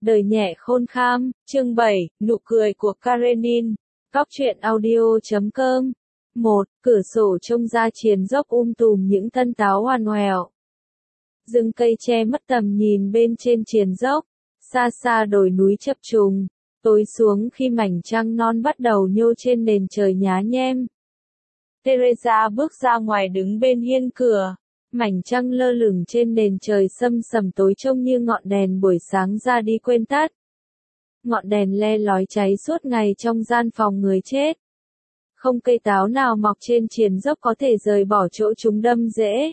Đời nhẹ khôn kham, chương 7, nụ cười của Karenin. Góc truyện audio.com. 1. Cửa sổ trông ra triền dốc tùm những thân táo hoàn hoèo. Rừng cây che mất tầm nhìn bên trên triền dốc, xa xa đồi núi chập trùng, tối xuống khi mảnh trăng non bắt đầu nhô trên nền trời nhá nhem. Teresa bước ra ngoài đứng bên hiên cửa. Mảnh trăng lơ lửng trên nền trời sâm sầm tối trông như ngọn đèn buổi sáng ra đi quên tắt. Ngọn đèn le lói cháy suốt ngày trong gian phòng người chết. Không cây táo nào mọc trên triền dốc có thể rời bỏ chỗ chúng đâm rễ.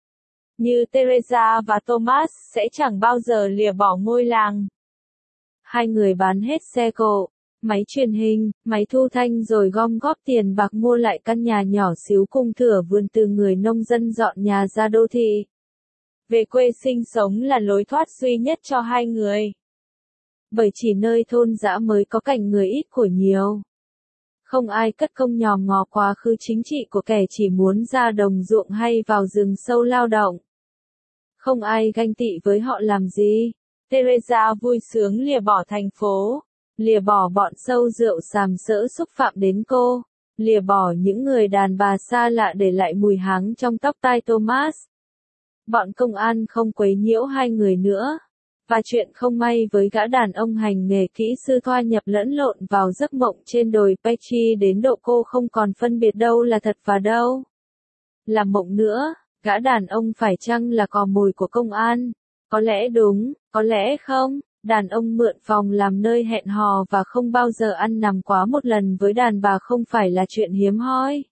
Như Teresa và Thomas sẽ chẳng bao giờ lìa bỏ ngôi làng. Hai người bán hết xe cộ, máy truyền hình, máy thu thanh rồi gom góp tiền bạc mua lại căn nhà nhỏ xíu cùng thửa vườn từ người nông dân dọn nhà ra đô thị. Về quê sinh sống là lối thoát duy nhất cho hai người. Bởi chỉ nơi thôn dã mới có cảnh người ít của nhiều. Không ai cất công nhòm ngó quá khứ chính trị của kẻ chỉ muốn ra đồng ruộng hay vào rừng sâu lao động. Không ai ganh tị với họ làm gì. Teresa vui sướng lìa bỏ thành phố. Lìa bỏ bọn sâu rượu sàm sỡ xúc phạm đến cô, lìa bỏ những người đàn bà xa lạ để lại mùi háng trong tóc tai Thomas. Bọn công an không quấy nhiễu hai người nữa. Và chuyện không may với gã đàn ông hành nghề kỹ sư thoa nhập lẫn lộn vào giấc mộng trên đồi Pechi đến độ cô không còn phân biệt đâu là thật và đâu là mộng nữa. Gã đàn ông phải chăng là cò mồi của công an? Có lẽ đúng, có lẽ không. Đàn ông mượn phòng làm nơi hẹn hò và không bao giờ ăn nằm quá một lần với đàn bà không phải là chuyện hiếm hoi.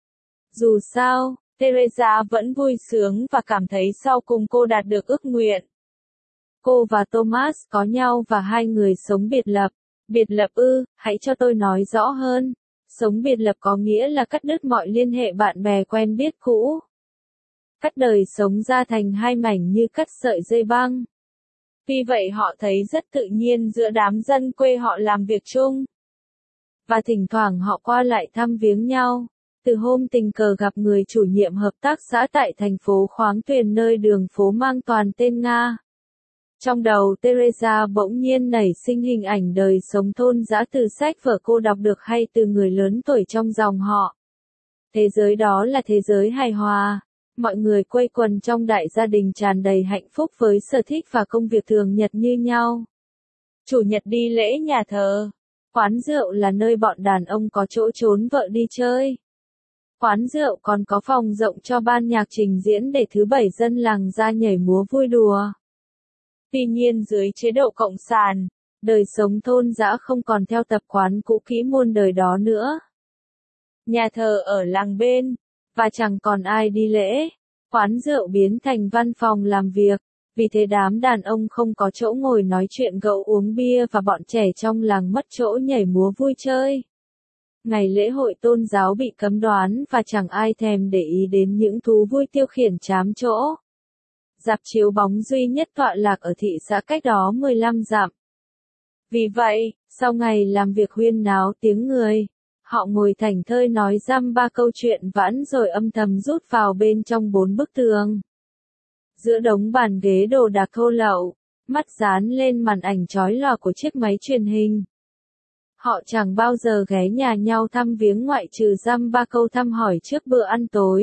Dù sao, Teresa vẫn vui sướng và cảm thấy sau cùng cô đạt được ước nguyện. Cô và Thomas có nhau và hai người sống biệt lập. Biệt lập ư, hãy cho tôi nói rõ hơn. Sống biệt lập có nghĩa là cắt đứt mọi liên hệ bạn bè quen biết cũ. Cắt đời sống ra thành hai mảnh như cắt sợi dây băng. Vì vậy họ thấy rất tự nhiên giữa đám dân quê họ làm việc chung. Và thỉnh thoảng họ qua lại thăm viếng nhau. Từ hôm tình cờ gặp người chủ nhiệm hợp tác xã tại thành phố Khoáng Tuyền nơi đường phố mang toàn tên Nga. Trong đầu Teresa bỗng nhiên nảy sinh hình ảnh đời sống thôn dã từ sách vở cô đọc được hay từ người lớn tuổi trong dòng họ. Thế giới đó là thế giới hài hòa. Mọi người quây quần trong đại gia đình tràn đầy hạnh phúc với sở thích và công việc thường nhật như nhau. Chủ nhật đi lễ nhà thờ. Quán rượu là nơi bọn đàn ông có chỗ trốn vợ đi chơi. Quán rượu còn có phòng rộng cho ban nhạc trình diễn để thứ bảy dân làng ra nhảy múa vui đùa. Tuy nhiên dưới chế độ cộng sản, đời sống thôn dã không còn theo tập quán cũ kỹ muôn đời đó nữa. Nhà thờ ở làng bên. Và chẳng còn ai đi lễ, quán rượu biến thành văn phòng làm việc, vì thế đám đàn ông không có chỗ ngồi nói chuyện gẫu uống bia và bọn trẻ trong làng mất chỗ nhảy múa vui chơi. Ngày lễ hội tôn giáo bị cấm đoán và chẳng ai thèm để ý đến những thú vui tiêu khiển chám chỗ. Rạp chiếu bóng duy nhất tọa lạc ở thị xã cách đó 15 dặm. Vì vậy, sau ngày làm việc huyên náo tiếng người, họ ngồi thảnh thơi nói dăm ba câu chuyện vãn rồi âm thầm rút vào bên trong bốn bức tường. Giữa đống bàn ghế đồ đạc thô lậu, mắt dán lên màn ảnh chói lòa của chiếc máy truyền hình. Họ chẳng bao giờ ghé nhà nhau thăm viếng ngoại trừ dăm ba câu thăm hỏi trước bữa ăn tối.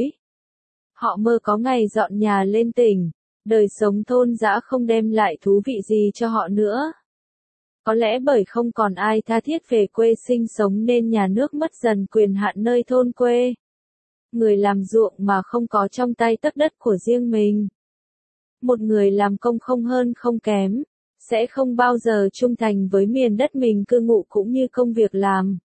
Họ mơ có ngày dọn nhà lên tỉnh, đời sống thôn dã không đem lại thú vị gì cho họ nữa. Có lẽ bởi không còn ai tha thiết về quê sinh sống nên nhà nước mất dần quyền hạn nơi thôn quê. Người làm ruộng mà không có trong tay tấc đất của riêng mình. Một người làm công không hơn không kém, sẽ không bao giờ trung thành với miền đất mình cư ngụ cũng như công việc làm.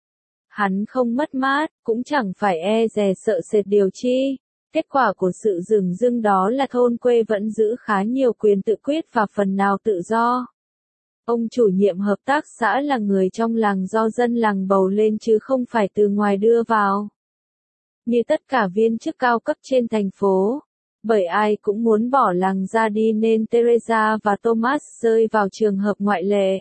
Hắn không mất mát, cũng chẳng phải e dè sợ sệt điều chi. Kết quả của sự dửng dưng đó là thôn quê vẫn giữ khá nhiều quyền tự quyết và phần nào tự do. Ông chủ nhiệm hợp tác xã là người trong làng do dân làng bầu lên chứ không phải từ ngoài đưa vào. Như tất cả viên chức cao cấp trên thành phố, bởi ai cũng muốn bỏ làng ra đi nên Teresa và Thomas rơi vào trường hợp ngoại lệ.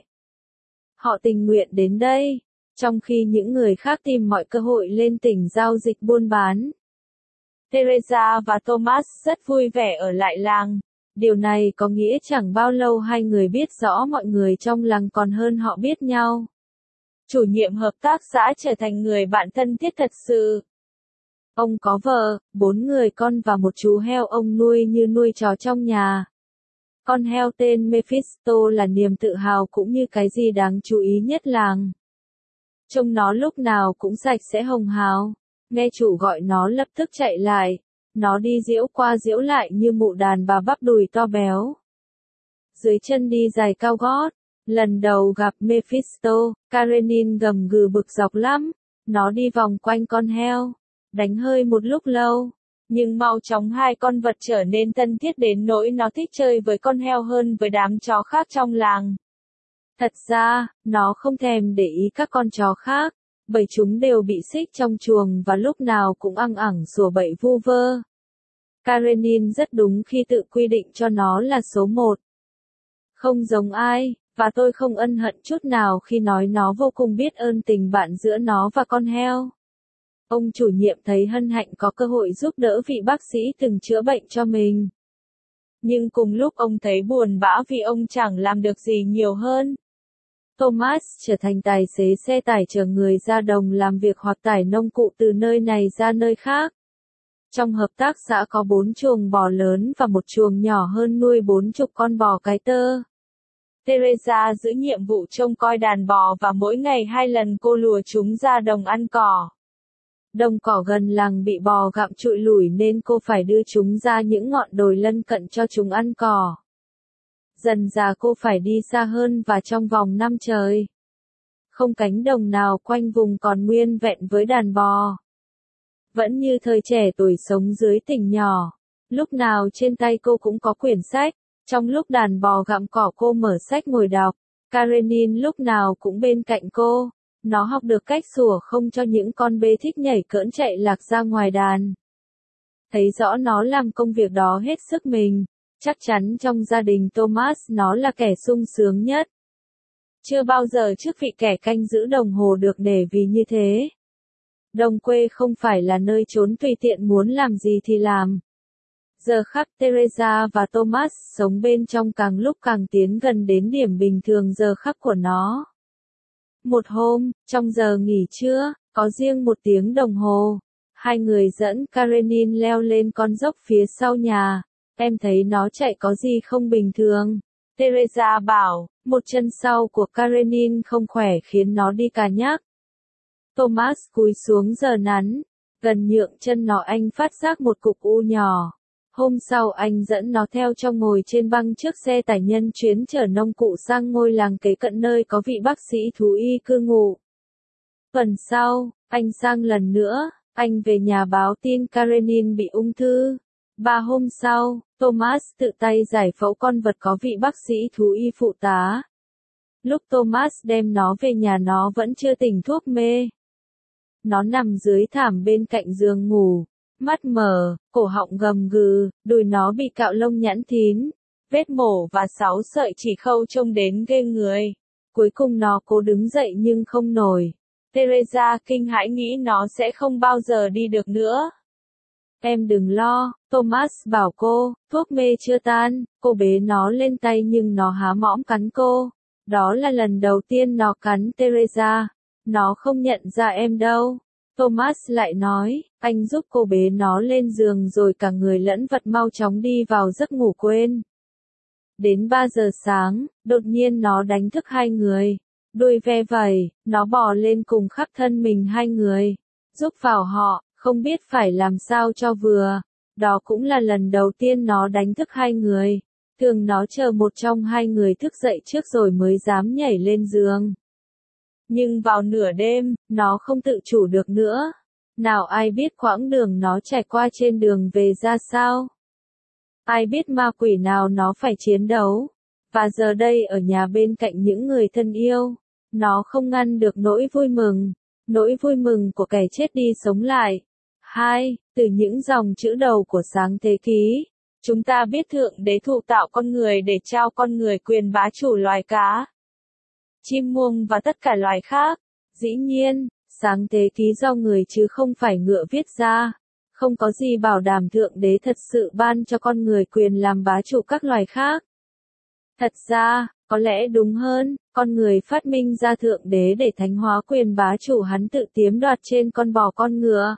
Họ tình nguyện đến đây, trong khi những người khác tìm mọi cơ hội lên tỉnh giao dịch buôn bán. Teresa và Thomas rất vui vẻ ở lại làng, Điều này có nghĩa chẳng bao lâu hai người biết rõ mọi người trong làng còn hơn họ biết nhau. Chủ nhiệm hợp tác xã trở thành người bạn thân thiết thật sự. Ông có vợ, 4 người con và một chú heo ông nuôi như nuôi chó trong nhà. Con heo tên Mephisto là niềm tự hào cũng như cái gì đáng chú ý nhất làng. Trông nó lúc nào cũng sạch sẽ hồng hào. Nghe chủ gọi nó lập tức chạy lại. Nó đi giễu qua giễu lại như mụ đàn bà bắp đùi to béo. Dưới chân đi giày cao gót. Lần đầu gặp Mephisto, Karenin gầm gừ bực dọc lắm. Nó đi vòng quanh con heo. Đánh hơi một lúc lâu. Nhưng mau chóng hai con vật trở nên thân thiết đến nỗi nó thích chơi với con heo hơn với đám chó khác trong làng. Thật ra, nó không thèm để ý các con chó khác, bởi chúng đều bị xích trong chuồng và lúc nào cũng ăng ẳng sủa bậy vu vơ. Karenin rất đúng khi tự quy định cho nó là số 1. Không giống ai, và tôi không ân hận chút nào khi nói nó vô cùng biết ơn tình bạn giữa nó và con heo. Ông chủ nhiệm thấy hân hạnh có cơ hội giúp đỡ vị bác sĩ từng chữa bệnh cho mình. Nhưng cùng lúc ông thấy buồn bã vì ông chẳng làm được gì nhiều hơn. Thomas trở thành tài xế xe tải chở người ra đồng làm việc hoặc tải nông cụ từ nơi này ra nơi khác. Trong hợp tác xã có 4 chuồng bò lớn và một chuồng nhỏ hơn nuôi 40 con bò cái tơ. Teresa giữ nhiệm vụ trông coi đàn bò và mỗi ngày 2 lần cô lùa chúng ra đồng ăn cỏ. Đồng cỏ gần làng bị bò gặm trụi lủi nên cô phải đưa chúng ra những ngọn đồi lân cận cho chúng ăn cỏ. Dần dà cô phải đi xa hơn và trong vòng năm trời. Không cánh đồng nào quanh vùng còn nguyên vẹn với đàn bò. Vẫn như thời trẻ tuổi sống dưới tỉnh nhỏ. Lúc nào trên tay cô cũng có quyển sách. Trong lúc đàn bò gặm cỏ cô mở sách ngồi đọc. Karenin lúc nào cũng bên cạnh cô. Nó học được cách sủa không cho những con bê thích nhảy cỡn chạy lạc ra ngoài đàn. Thấy rõ nó làm công việc đó hết sức mình. Chắc chắn trong gia đình Thomas nó là kẻ sung sướng nhất. Chưa bao giờ chức vị kẻ canh giữ đồng hồ được nể vì như thế. Đồng quê không phải là nơi trốn tùy tiện muốn làm gì thì làm. Giờ khắc Teresa và Thomas sống bên trong càng lúc càng tiến gần đến điểm bình thường giờ khắc của nó. Một hôm, trong giờ nghỉ trưa, có riêng 1 tiếng đồng hồ. Hai người dẫn Karenin leo lên con dốc phía sau nhà. Em thấy nó chạy có gì không bình thường. Teresa bảo, một chân sau của Karenin không khỏe khiến nó đi cà nhắc. Thomas cúi xuống giở nắn. Gần nhượng chân nó anh phát giác một cục u nhỏ. Hôm sau anh dẫn nó theo cho ngồi trên băng trước xe tải nhân chuyến chở nông cụ sang ngôi làng kế cận nơi có vị bác sĩ thú y cư ngụ. Tuần sau, anh sang lần nữa, anh về nhà báo tin Karenin bị ung thư. 3 hôm sau, Thomas tự tay giải phẫu con vật có vị bác sĩ thú y phụ tá. Lúc Thomas đem nó về nhà nó vẫn chưa tỉnh thuốc mê. Nó nằm dưới thảm bên cạnh giường ngủ. Mắt mở, cổ họng gầm gừ, đùi nó bị cạo lông nhẵn thín, vết mổ và 6 sợi chỉ khâu trông đến ghê người. Cuối cùng nó cố đứng dậy nhưng không nổi. Teresa kinh hãi nghĩ nó sẽ không bao giờ đi được nữa. Em đừng lo, Thomas bảo cô, thuốc mê chưa tan, cô bế nó lên tay nhưng nó há mõm cắn cô. Đó là lần đầu tiên nó cắn Teresa. Nó không nhận ra em đâu. Thomas lại nói, anh giúp cô bế nó lên giường rồi cả người lẫn vật mau chóng đi vào giấc ngủ quên. Đến 3 giờ sáng, đột nhiên nó đánh thức hai người. Đuôi ve vẩy, nó bò lên cùng khắp thân mình hai người. Giúp vào họ, không biết phải làm sao cho vừa. Đó cũng là lần đầu tiên nó đánh thức hai người. Thường nó chờ một trong hai người thức dậy trước rồi mới dám nhảy lên giường. Nhưng vào nửa đêm, nó không tự chủ được nữa. Nào ai biết quãng đường nó trải qua trên đường về ra sao? Ai biết ma quỷ nào nó phải chiến đấu? Và giờ đây ở nhà bên cạnh những người thân yêu, nó không ngăn được nỗi vui mừng của kẻ chết đi sống lại. 2. Từ những dòng chữ đầu của sáng thế ký, chúng ta biết Thượng Đế thụ tạo con người để trao con người quyền bá chủ loài cá, chim muông và tất cả loài khác. Dĩ nhiên, sáng thế ký do người chứ không phải ngựa viết ra. Không có gì bảo đảm Thượng Đế thật sự ban cho con người quyền làm bá chủ các loài khác. Thật ra, có lẽ đúng hơn, con người phát minh ra Thượng Đế để thánh hóa quyền bá chủ hắn tự chiếm đoạt trên con bò con ngựa.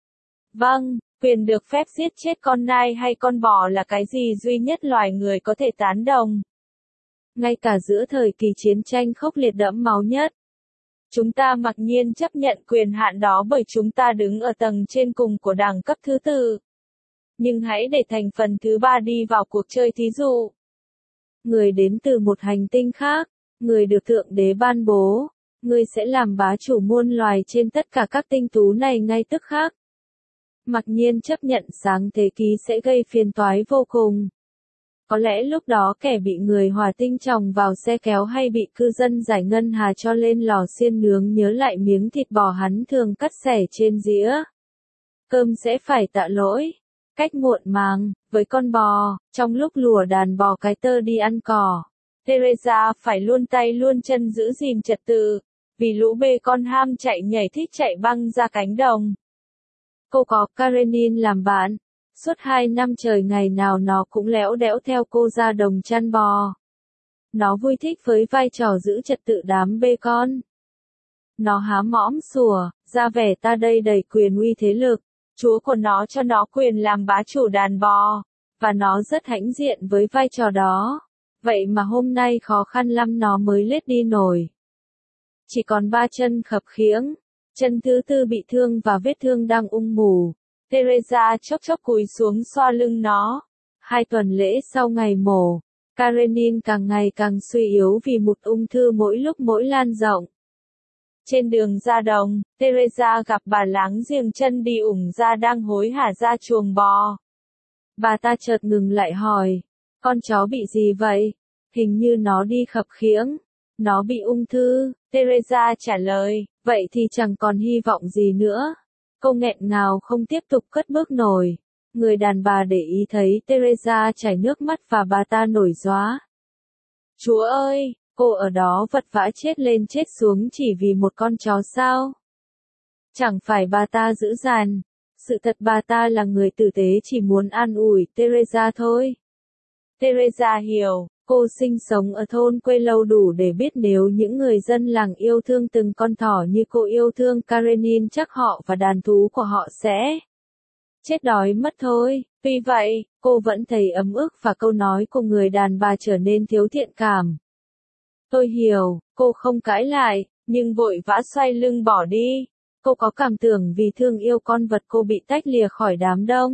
Vâng, quyền được phép giết chết con nai hay con bò là cái gì duy nhất loài người có thể tán đồng. Ngay cả giữa thời kỳ chiến tranh khốc liệt đẫm máu nhất, chúng ta mặc nhiên chấp nhận quyền hạn đó bởi chúng ta đứng ở tầng trên cùng của đẳng cấp thứ tự. Nhưng hãy để thành phần thứ ba đi vào cuộc chơi thí dụ. Người đến từ một hành tinh khác, người được Thượng Đế ban bố, người sẽ làm bá chủ muôn loài trên tất cả các tinh tú này ngay tức khắc. Mặc nhiên chấp nhận sáng thế ký sẽ gây phiền toái vô cùng. Có lẽ lúc đó kẻ bị người hỏa tinh chồng vào xe kéo hay bị cư dân giải ngân hà cho lên lò xiên nướng nhớ lại miếng thịt bò hắn thường cắt xẻ trên dĩa. Cơm sẽ phải tạ lỗi. Cách muộn màng, với con bò, trong lúc lùa đàn bò cái tơ đi ăn cỏ. Teresa phải luôn tay luôn chân giữ gìn trật tự, vì lũ bê con ham chạy nhảy thích chạy băng ra cánh đồng. Cô có Karenin làm bạn. Suốt 2 năm trời ngày nào nó cũng lẽo đẽo theo cô ra đồng chăn bò. Nó vui thích với vai trò giữ trật tự đám bê con. Nó há mõm sủa, ra vẻ ta đây đầy quyền uy thế lực. Chúa của nó cho nó quyền làm bá chủ đàn bò, và nó rất hãnh diện với vai trò đó. Vậy mà hôm nay khó khăn lắm nó mới lết đi nổi. Chỉ còn 3 chân khập khiễng, chân thứ tư bị thương và vết thương đang mù. Teresa chốc chốc cúi xuống xoa lưng nó. 2 tuần lễ sau ngày mổ, Karenin càng ngày càng suy yếu vì một ung thư mỗi lúc mỗi lan rộng. Trên đường ra đồng, Teresa gặp bà láng giềng chân đi ủng ra đang hối hả ra chuồng bò. Bà ta chợt ngừng lại hỏi, con chó bị gì vậy? Hình như nó đi khập khiễng. Nó bị ung thư, Teresa trả lời, vậy thì chẳng còn hy vọng gì nữa. Cô nghẹn ngào không tiếp tục cất bước nổi. Người đàn bà để ý thấy Teresa chảy nước mắt và bà ta nổi róa. Chúa ơi, cô ở đó vật vã chết lên chết xuống chỉ vì một con chó sao? Chẳng phải bà ta dữ dằn. Sự thật bà ta là người tử tế chỉ muốn an ủi Teresa thôi. Teresa hiểu, cô sinh sống ở thôn quê lâu đủ để biết nếu những người dân làng yêu thương từng con thỏ như cô yêu thương Karenin chắc họ và đàn thú của họ sẽ chết đói mất thôi. Tuy vậy, cô vẫn thấy ấm ức và câu nói của người đàn bà trở nên thiếu thiện cảm. Tôi hiểu, cô không cãi lại, nhưng vội vã xoay lưng bỏ đi. Cô có cảm tưởng vì thương yêu con vật cô bị tách lìa khỏi đám đông.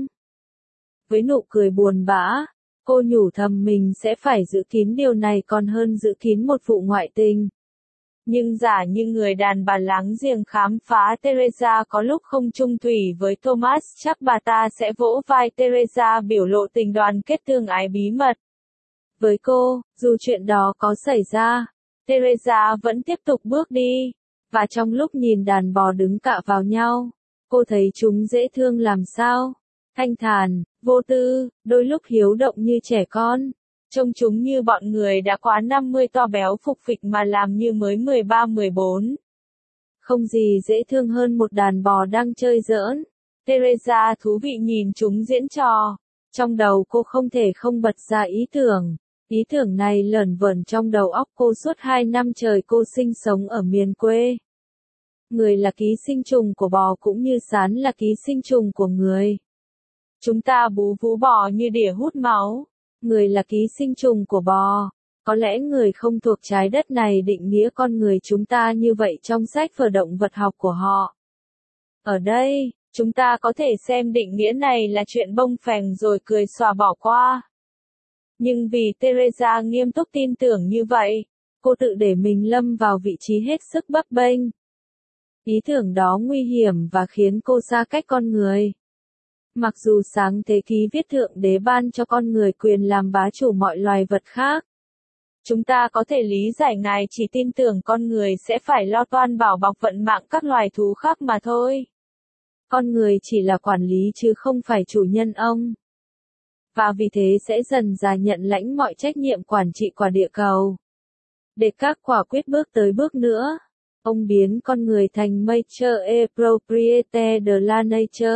Với nụ cười buồn bã, cô nhủ thầm mình sẽ phải giữ kín điều này còn hơn giữ kín một vụ ngoại tình. Nhưng giả như người đàn bà láng giềng khám phá Teresa có lúc không chung thủy với Thomas, chắc bà ta sẽ vỗ vai Teresa biểu lộ tình đoàn kết tương ái bí mật. Với cô, dù chuyện đó có xảy ra, Teresa vẫn tiếp tục bước đi. Và trong lúc nhìn đàn bò đứng cạ vào nhau, cô thấy chúng dễ thương làm sao. Thanh thản, vô tư, đôi lúc hiếu động như trẻ con. Trông chúng như bọn người đã quá 50 to béo phục phịch mà làm như mới 13-14. Không gì dễ thương hơn một đàn bò đang chơi giỡn. Teresa thú vị nhìn chúng diễn trò. Trong đầu cô không thể không bật ra ý tưởng. Ý tưởng này lởn vởn trong đầu óc cô suốt 2 năm trời cô sinh sống ở miền quê. Người là ký sinh trùng của bò cũng như sán là ký sinh trùng của người. Chúng ta bú vú bò như đỉa hút máu. Người là ký sinh trùng của bò. Có lẽ người không thuộc trái đất này định nghĩa con người chúng ta như vậy trong sách vở động vật học của họ. Ở đây, chúng ta có thể xem định nghĩa này là chuyện bông phèn rồi cười xòa bỏ qua. Nhưng vì Teresa nghiêm túc tin tưởng như vậy, cô tự để mình lâm vào vị trí hết sức bấp bênh. Ý tưởng đó nguy hiểm và khiến cô xa cách con người. Mặc dù sáng thế ký viết Thượng Đế ban cho con người quyền làm bá chủ mọi loài vật khác. Chúng ta có thể lý giải Ngài chỉ tin tưởng con người sẽ phải lo toan bảo bọc vận mạng các loài thú khác mà thôi. Con người chỉ là quản lý chứ không phải chủ nhân ông. Và vì thế sẽ dần dà nhận lãnh mọi trách nhiệm quản trị quả địa cầu. Để các quả quyết bước tới bước nữa, ông biến con người thành maître et propriétaire de la nature.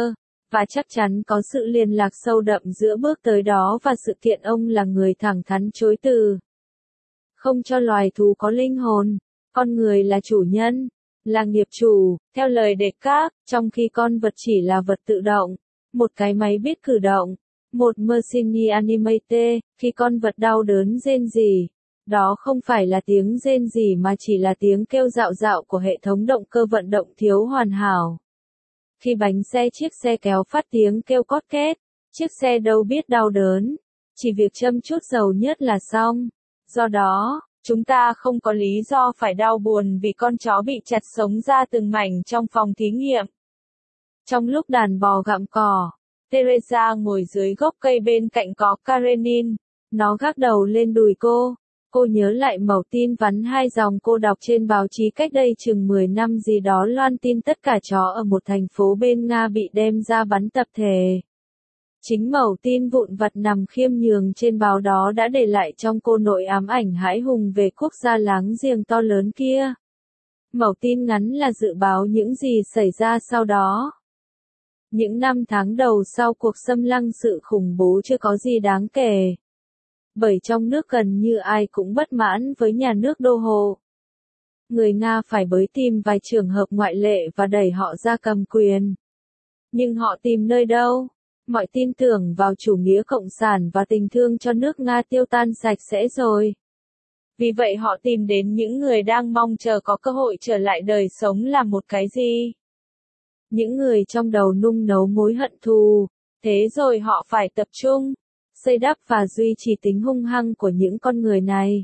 và chắc chắn có sự liên lạc sâu đậm giữa bước tới đó và sự kiện ông là người thẳng thắn chối từ. Không cho loài thú có linh hồn, con người là chủ nhân, là nghiệp chủ, theo lời Descartes, trong khi con vật chỉ là vật tự động, một cái máy biết cử động, một machine animate, khi con vật đau đớn rên rỉ. Đó không phải là tiếng rên rỉ mà chỉ là tiếng kêu rạo rạo của hệ thống động cơ vận động thiếu hoàn hảo. Khi chiếc xe kéo phát tiếng kêu cót két, chiếc xe đâu biết đau đớn, chỉ việc châm chút dầu nhất là xong. Do đó, chúng ta không có lý do phải đau buồn vì con chó bị chặt sống ra từng mảnh trong phòng thí nghiệm. Trong lúc đàn bò gặm cỏ, Teresa ngồi dưới gốc cây bên cạnh có Karenin, nó gác đầu lên đùi cô. Cô nhớ lại mẩu tin vắn 2 dòng cô đọc trên báo chí cách đây chừng 10 năm gì đó loan tin tất cả chó ở một thành phố bên Nga bị đem ra bắn tập thể. Chính mẩu tin vụn vặt nằm khiêm nhường trên báo đó đã để lại trong cô nỗi ám ảnh hãi hùng về quốc gia láng giềng to lớn kia. Mẩu tin ngắn là dự báo những gì xảy ra sau đó. Những năm tháng đầu sau cuộc xâm lăng sự khủng bố chưa có gì đáng kể. Bởi trong nước gần như ai cũng bất mãn với nhà nước đô hộ. Người Nga phải bới tìm vài trường hợp ngoại lệ và đẩy họ ra cầm quyền. Nhưng họ tìm nơi đâu? Mọi tin tưởng vào chủ nghĩa cộng sản và tình thương cho nước Nga tiêu tan sạch sẽ rồi. Vì vậy họ tìm đến những người đang mong chờ có cơ hội trở lại đời sống là một cái gì? Những người trong đầu nung nấu mối hận thù, thế rồi họ phải tập trung, xây đắp và duy trì tính hung hăng của những con người này.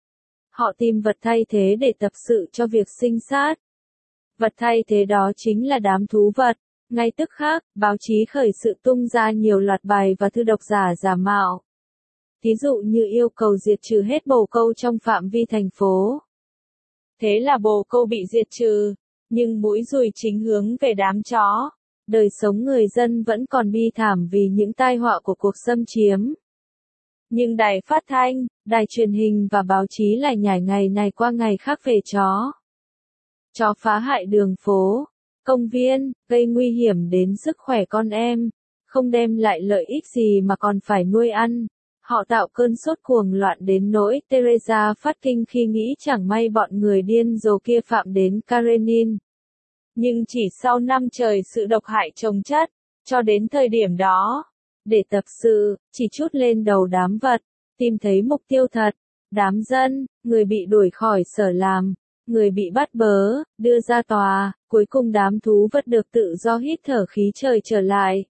Họ tìm vật thay thế để tập sự cho việc sinh sát. Vật thay thế đó chính là đám thú vật. Ngay tức khắc, báo chí khởi sự tung ra nhiều loạt bài và thư độc giả giả mạo. Thí dụ như yêu cầu diệt trừ hết bồ câu trong phạm vi thành phố. Thế là bồ câu bị diệt trừ, nhưng mũi dùi chính hướng về đám chó. Đời sống người dân vẫn còn bi thảm vì những tai họa của cuộc xâm chiếm. Nhưng đài phát thanh, đài truyền hình và báo chí lại nhải ngày này qua ngày khác về chó. Chó phá hại đường phố, công viên, gây nguy hiểm đến sức khỏe con em, không đem lại lợi ích gì mà còn phải nuôi ăn. Họ tạo cơn sốt cuồng loạn đến nỗi Teresa phát kinh khi nghĩ chẳng may bọn người điên rồ kia phạm đến Karenin. Nhưng chỉ sau năm trời sự độc hại chồng chất, cho đến thời điểm đó, để tập sự, chỉ chút lên đầu đám vật, tìm thấy mục tiêu thật, đám dân, người bị đuổi khỏi sở làm, người bị bắt bớ, đưa ra tòa, cuối cùng đám thú vật được tự do hít thở khí trời trở lại.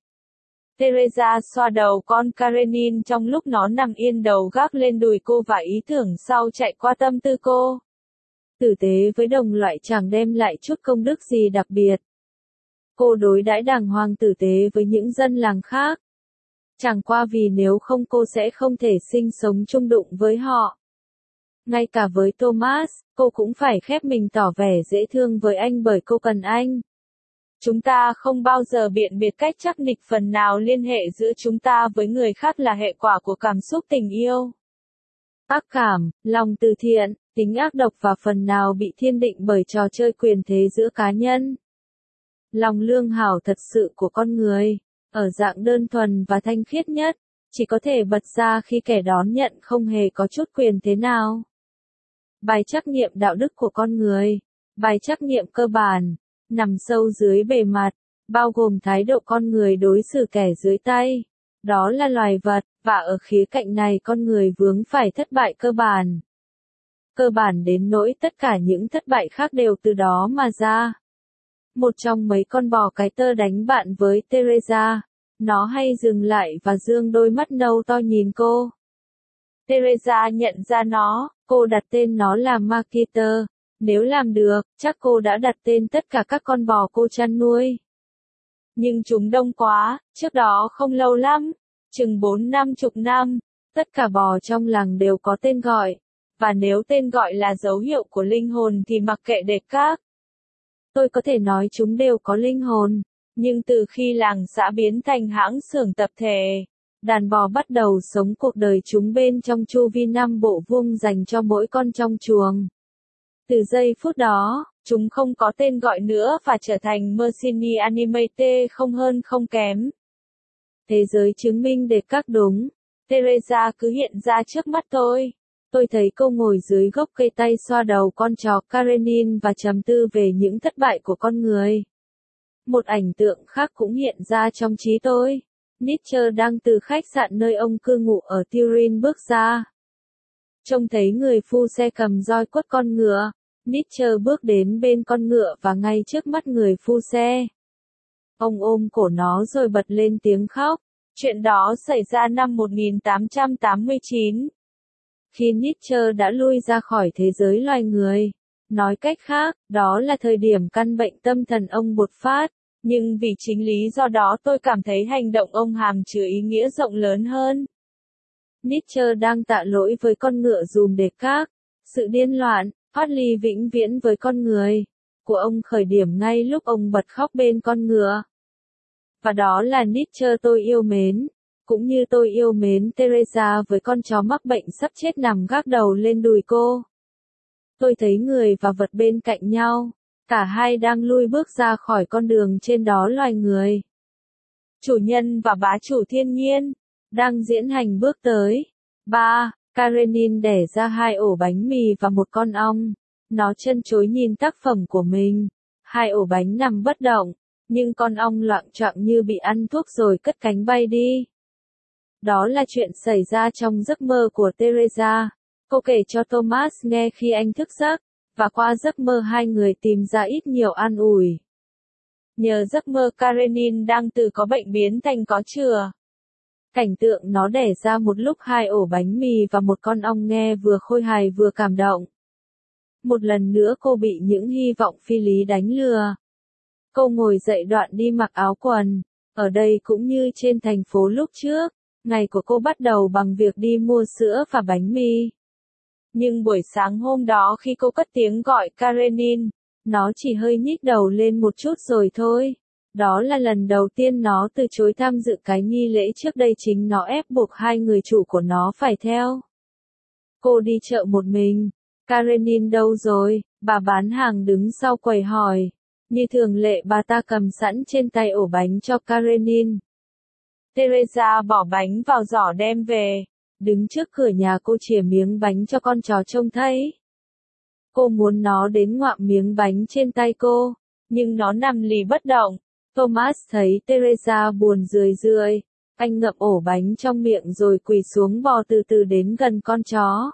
Teresa xoa đầu con Karenin trong lúc nó nằm yên đầu gác lên đùi cô và ý tưởng sau chạy qua tâm tư cô. Tử tế với đồng loại chẳng đem lại chút công đức gì đặc biệt. Cô đối đãi đàng hoàng tử tế với những dân làng khác. Chẳng qua vì nếu không cô sẽ không thể sinh sống chung đụng với họ. Ngay cả với Thomas, cô cũng phải khép mình tỏ vẻ dễ thương với anh bởi cô cần anh. Chúng ta không bao giờ biện biệt cách chắc nịch phần nào liên hệ giữa chúng ta với người khác là hệ quả của cảm xúc tình yêu. Ác cảm, lòng từ thiện, tính ác độc và phần nào bị thiên định bởi trò chơi quyền thế giữa cá nhân. Lòng lương hảo thật sự của con người, ở dạng đơn thuần và thanh khiết nhất, chỉ có thể bật ra khi kẻ đón nhận không hề có chút quyền thế nào. Bài trắc nghiệm đạo đức của con người, bài trắc nghiệm cơ bản, nằm sâu dưới bề mặt, bao gồm thái độ con người đối xử kẻ dưới tay. Đó là loài vật, và ở khía cạnh này con người vướng phải thất bại cơ bản. Cơ bản đến nỗi tất cả những thất bại khác đều từ đó mà ra. Một trong mấy con bò cái tơ đánh bạn với Teresa. Nó hay dừng lại và dương đôi mắt nâu to nhìn cô. Teresa nhận ra nó, cô đặt tên nó là Marketer. Nếu làm được, chắc cô đã đặt tên tất cả các con bò cô chăn nuôi. Nhưng chúng đông quá, trước đó không lâu lắm, chừng 40-50 năm, tất cả bò trong làng đều có tên gọi. Và nếu tên gọi là dấu hiệu của linh hồn thì mặc kệ Descartes. Tôi có thể nói chúng đều có linh hồn. Nhưng từ khi làng xã biến thành hãng xưởng tập thể, đàn bò bắt đầu sống cuộc đời chúng bên trong chu vi 5 bộ vuông dành cho mỗi con trong chuồng. Từ giây phút đó, Chúng không có tên gọi nữa và trở thành Mercenary Animate không hơn không kém. Thế giới chứng minh để các đúng. Teresa cứ hiện ra trước mắt tôi. Tôi thấy cô ngồi dưới gốc cây tay xoa đầu con chó Karenin và trầm tư về những thất bại của con người. Một ảnh tượng khác cũng hiện ra trong trí tôi. Nietzsche đang từ khách sạn nơi ông cư ngụ ở Turin bước ra. Trông thấy người phu xe cầm roi quất con ngựa. Nietzsche bước đến bên con ngựa và ngay trước mắt người phu xe. Ông ôm cổ nó rồi bật lên tiếng khóc. Chuyện đó xảy ra năm 1889. Khi Nietzsche đã lui ra khỏi thế giới loài người. Nói cách khác, đó là thời điểm căn bệnh tâm thần ông bột phát. Nhưng vì chính lý do đó tôi cảm thấy hành động ông hàm chứa ý nghĩa rộng lớn hơn. Nietzsche đang tạ lỗi với con ngựa dùm để các. Sự điên loạn, thoát ly vĩnh viễn với con người. Của ông khởi điểm ngay lúc ông bật khóc bên con ngựa. Và đó là Nietzsche tôi yêu mến. Cũng như tôi yêu mến Teresa với con chó mắc bệnh sắp chết nằm gác đầu lên đùi cô. Tôi thấy người và vật bên cạnh nhau. Cả hai đang lui bước ra khỏi con đường trên đó loài người. Chủ nhân và bá chủ thiên nhiên. Đang diễn hành bước tới. 3. Karenin đẻ ra 2 ổ bánh mì và một con ong. Nó chân chối nhìn tác phẩm của mình. 2 ổ bánh nằm bất động. Nhưng con ong loạng choạng như bị ăn thuốc rồi cất cánh bay đi. Đó là chuyện xảy ra trong giấc mơ của Teresa. Cô kể cho Thomas nghe khi anh thức giấc. Và qua giấc mơ hai người tìm ra ít nhiều an ủi. Nhờ giấc mơ Karenin đang từ có bệnh biến thành có chừa. Cảnh tượng nó đẻ ra một lúc 2 ổ bánh mì và một con ong nghe vừa khôi hài vừa cảm động. Một lần nữa cô bị những hy vọng phi lý đánh lừa. Cô ngồi dậy đoạn đi mặc áo quần. Ở đây cũng như trên thành phố lúc trước, ngày của cô bắt đầu bằng việc đi mua sữa và bánh mì. Nhưng buổi sáng hôm đó khi cô cất tiếng gọi Karenin, nó chỉ hơi nhích đầu lên một chút rồi thôi. Đó là lần đầu tiên nó từ chối tham dự cái nghi lễ trước đây chính nó ép buộc hai người chủ của nó phải theo. Cô đi chợ một mình. Karenin đâu rồi? Bà bán hàng đứng sau quầy hỏi. Như thường lệ bà ta cầm sẵn trên tay ổ bánh cho Karenin. Teresa bỏ bánh vào giỏ đem về. Đứng trước cửa nhà cô chìa miếng bánh cho con chó trông thấy. Cô muốn nó đến ngoạm miếng bánh trên tay cô, nhưng nó nằm lì bất động. Thomas thấy Teresa buồn rười rượi. Anh ngậm ổ bánh trong miệng rồi quỳ xuống bò từ từ đến gần con chó.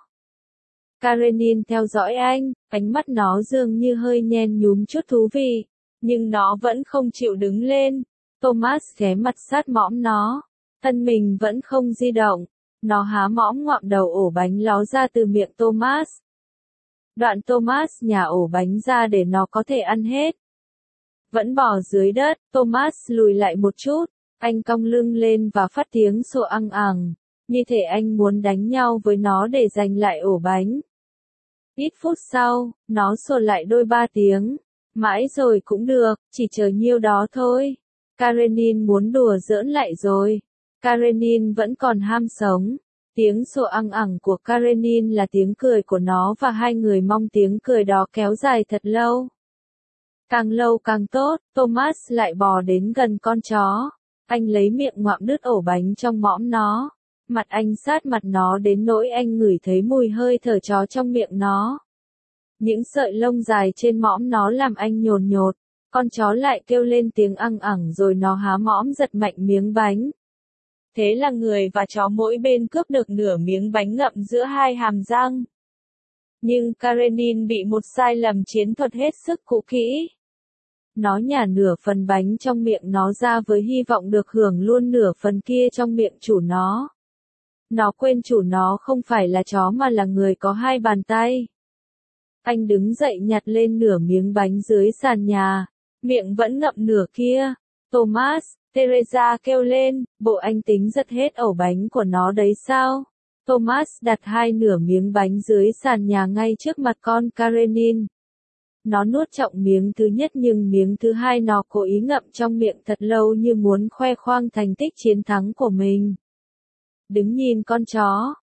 Karenin theo dõi anh, ánh mắt nó dường như hơi nhen nhúm chút thú vị, nhưng nó vẫn không chịu đứng lên. Thomas ghé mặt sát mõm nó, thân mình vẫn không di động. Nó há mõm ngoạm đầu ổ bánh ló ra từ miệng Thomas. Đoạn Thomas nhả ổ bánh ra để nó có thể ăn hết. Vẫn bò dưới đất, Thomas lùi lại một chút, anh cong lưng lên và phát tiếng sủa ăng ẳng, như thể anh muốn đánh nhau với nó để giành lại ổ bánh. Ít phút sau, nó sủa lại đôi ba tiếng. Mãi rồi cũng được, chỉ chờ nhiêu đó thôi. Karenin muốn đùa giỡn lại rồi. Karenin vẫn còn ham sống. Tiếng sủa ăng ẳng của Karenin là tiếng cười của nó và hai người mong tiếng cười đó kéo dài thật lâu. Càng lâu càng tốt, Thomas lại bò đến gần con chó. Anh lấy miệng ngoạm đứt ổ bánh trong mõm nó. Mặt anh sát mặt nó đến nỗi anh ngửi thấy mùi hơi thở chó trong miệng nó. Những sợi lông dài trên mõm nó làm anh nhồn nhột. Con chó lại kêu lên tiếng ăng ẳng rồi nó há mõm giật mạnh miếng bánh. Thế là người và chó mỗi bên cướp được nửa miếng bánh ngậm giữa hai hàm răng. Nhưng Karenin bị một sai lầm chiến thuật hết sức cũ kỹ. Nó nhả nửa phần bánh trong miệng nó ra với hy vọng được hưởng luôn nửa phần kia trong miệng chủ nó. Nó quên chủ nó không phải là chó mà là người có hai bàn tay. Anh đứng dậy nhặt lên nửa miếng bánh dưới sàn nhà, miệng vẫn ngậm nửa kia. Thomas, Teresa kêu lên, bộ anh tính giật hết ổ bánh của nó đấy sao? Thomas đặt hai nửa miếng bánh dưới sàn nhà ngay trước mặt con Karenin. Nó nuốt trọng miếng thứ nhất nhưng miếng thứ hai nó cố ý ngậm trong miệng thật lâu như muốn khoe khoang thành tích chiến thắng của mình. Đứng nhìn con chó,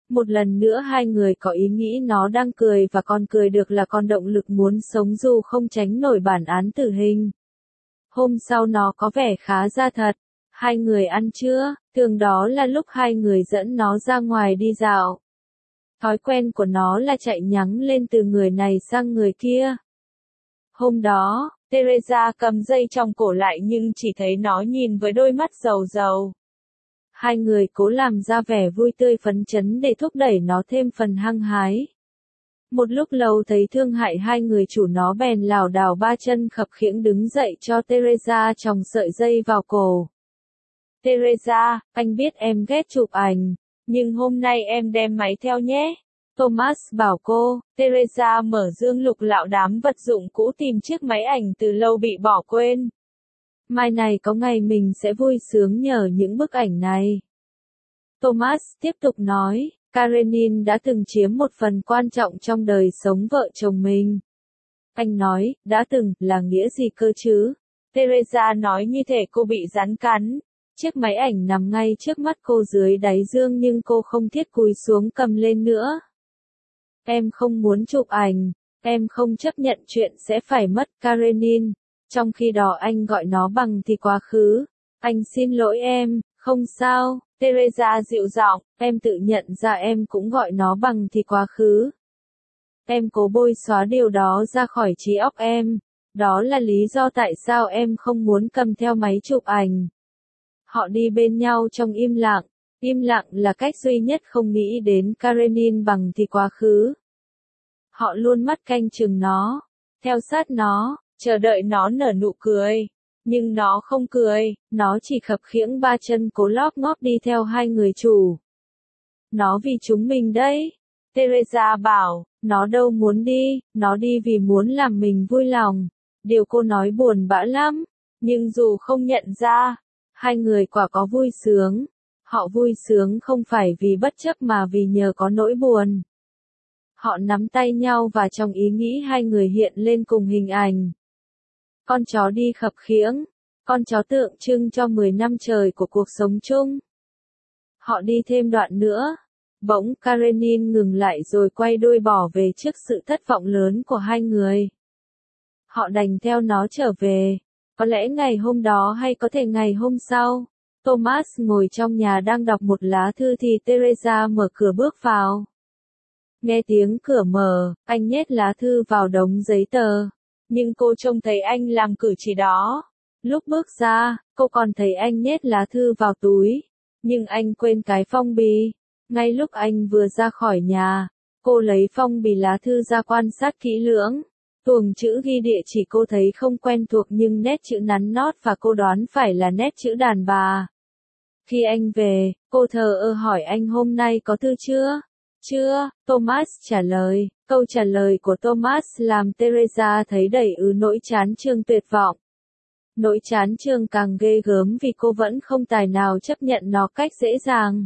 Một lần nữa hai người có ý nghĩ nó đang cười và còn cười được là còn động lực muốn sống dù không tránh nổi bản án tử hình. Hôm sau nó có vẻ khá ra thật. Hai người ăn trưa, thường đó là lúc hai người dẫn nó ra ngoài đi dạo. Thói quen của nó là chạy nhắng lên từ người này sang người kia. Hôm đó, Teresa cầm dây trong cổ lại nhưng chỉ thấy nó nhìn với đôi mắt rầu rầu. Hai người cố làm ra vẻ vui tươi phấn chấn để thúc đẩy nó thêm phần hăng hái. Một lúc lâu thấy thương hại hai người chủ nó bèn lảo đảo ba chân khập khiễng đứng dậy cho Teresa chòng sợi dây vào cổ. Teresa, anh biết em ghét chụp ảnh, nhưng hôm nay em đem máy theo nhé. Thomas bảo cô. Teresa mở dương lục lạo đám vật dụng cũ tìm chiếc máy ảnh từ lâu bị bỏ quên. Mai này có ngày mình sẽ vui sướng nhờ những bức ảnh này. Thomas tiếp tục nói, Karenin đã từng chiếm một phần quan trọng trong đời sống vợ chồng mình. Anh nói, đã từng, là nghĩa gì cơ chứ? Teresa nói như thể cô bị rắn cắn. Chiếc máy ảnh nằm ngay trước mắt cô dưới đáy dương nhưng cô không thiết cúi xuống cầm lên nữa. Em không muốn chụp ảnh, em không chấp nhận chuyện sẽ phải mất Karenin. Trong khi đó anh gọi nó bằng thì quá khứ. Anh xin lỗi em, không sao, Teresa dịu giọng, em tự nhận ra em cũng gọi nó bằng thì quá khứ. Em cố bôi xóa điều đó ra khỏi trí óc em. Đó là lý do tại sao em không muốn cầm theo máy chụp ảnh. Họ đi bên nhau trong im lặng. Im lặng là cách duy nhất không nghĩ đến Karenin bằng thì quá khứ. Họ luôn mắt canh chừng nó, theo sát nó, chờ đợi nó nở nụ cười. Nhưng nó không cười, nó chỉ khập khiễng ba chân cố lóp ngóp đi theo hai người chủ. Nó vì chúng mình đấy. Teresa bảo, nó đâu muốn đi, nó đi vì muốn làm mình vui lòng. Điều cô nói buồn bã lắm, nhưng dù không nhận ra, hai người quả có vui sướng. Họ vui sướng không phải vì bất chấp mà vì nhờ có nỗi buồn. Họ nắm tay nhau và trong ý nghĩ hai người hiện lên cùng hình ảnh. Con chó đi khập khiễng, con chó tượng trưng cho 10 năm trời của cuộc sống chung. Họ đi thêm đoạn nữa. Bỗng Karenin ngừng lại rồi quay đuôi bỏ về trước sự thất vọng lớn của hai người. Họ đành theo nó trở về. Có lẽ ngày hôm đó hay có thể ngày hôm sau. Thomas ngồi trong nhà đang đọc một lá thư thì Teresa mở cửa bước vào. Nghe tiếng cửa mở, anh nhét lá thư vào đống giấy tờ. Nhưng cô trông thấy anh làm cử chỉ đó. Lúc bước ra, cô còn thấy anh nhét lá thư vào túi. Nhưng anh quên cái phong bì. Ngay lúc anh vừa ra khỏi nhà, cô lấy phong bì lá thư ra quan sát kỹ lưỡng. Tuồng chữ ghi địa chỉ cô thấy không quen thuộc nhưng nét chữ nắn nót và cô đoán phải là nét chữ đàn bà. Khi anh về, cô thờ ơ hỏi anh hôm nay có thư chưa? Chưa, Thomas trả lời. Câu trả lời của Thomas làm Teresa thấy đầy nỗi chán chường tuyệt vọng. Nỗi chán chường càng ghê gớm vì cô vẫn không tài nào chấp nhận nó cách dễ dàng.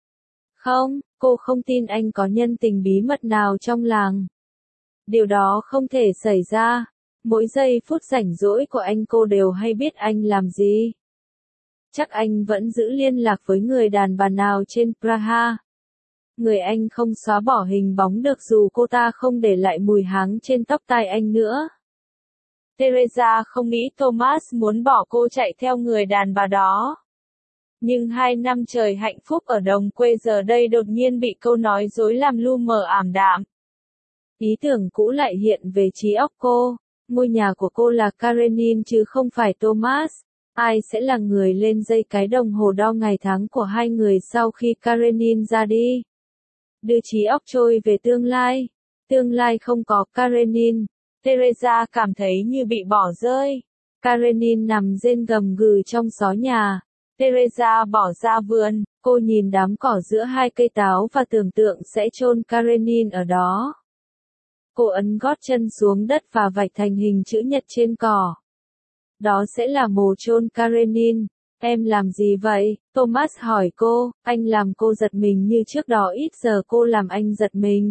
Không, cô không tin anh có nhân tình bí mật nào trong làng. Điều đó không thể xảy ra. Mỗi giây phút rảnh rỗi của anh cô đều hay biết anh làm gì. Chắc anh vẫn giữ liên lạc với người đàn bà nào trên Praha. Người anh không xóa bỏ hình bóng được dù cô ta không để lại mùi háng trên tóc tai anh nữa. Teresa không nghĩ Thomas muốn bỏ cô chạy theo người đàn bà đó. Nhưng 2 năm trời hạnh phúc ở đồng quê giờ đây đột nhiên bị câu nói dối làm lu mờ ảm đạm. Ý tưởng cũ lại hiện về trí óc cô. Ngôi nhà của cô là Karenin chứ không phải Thomas. Ai sẽ là người lên dây cái đồng hồ đo ngày tháng của hai người sau khi Karenin ra đi? Đưa trí óc trôi về tương lai. Tương lai không có Karenin. Teresa cảm thấy như bị bỏ rơi. Karenin nằm rên gầm gừ trong xó nhà. Teresa bỏ ra vườn, cô nhìn đám cỏ giữa hai cây táo và tưởng tượng sẽ chôn Karenin ở đó. Cô ấn gót chân xuống đất và vạch thành hình chữ nhật trên cỏ. Đó sẽ là mồ chôn Karenin. Em làm gì vậy? Thomas hỏi cô, anh làm cô giật mình như trước đó ít giờ cô làm anh giật mình.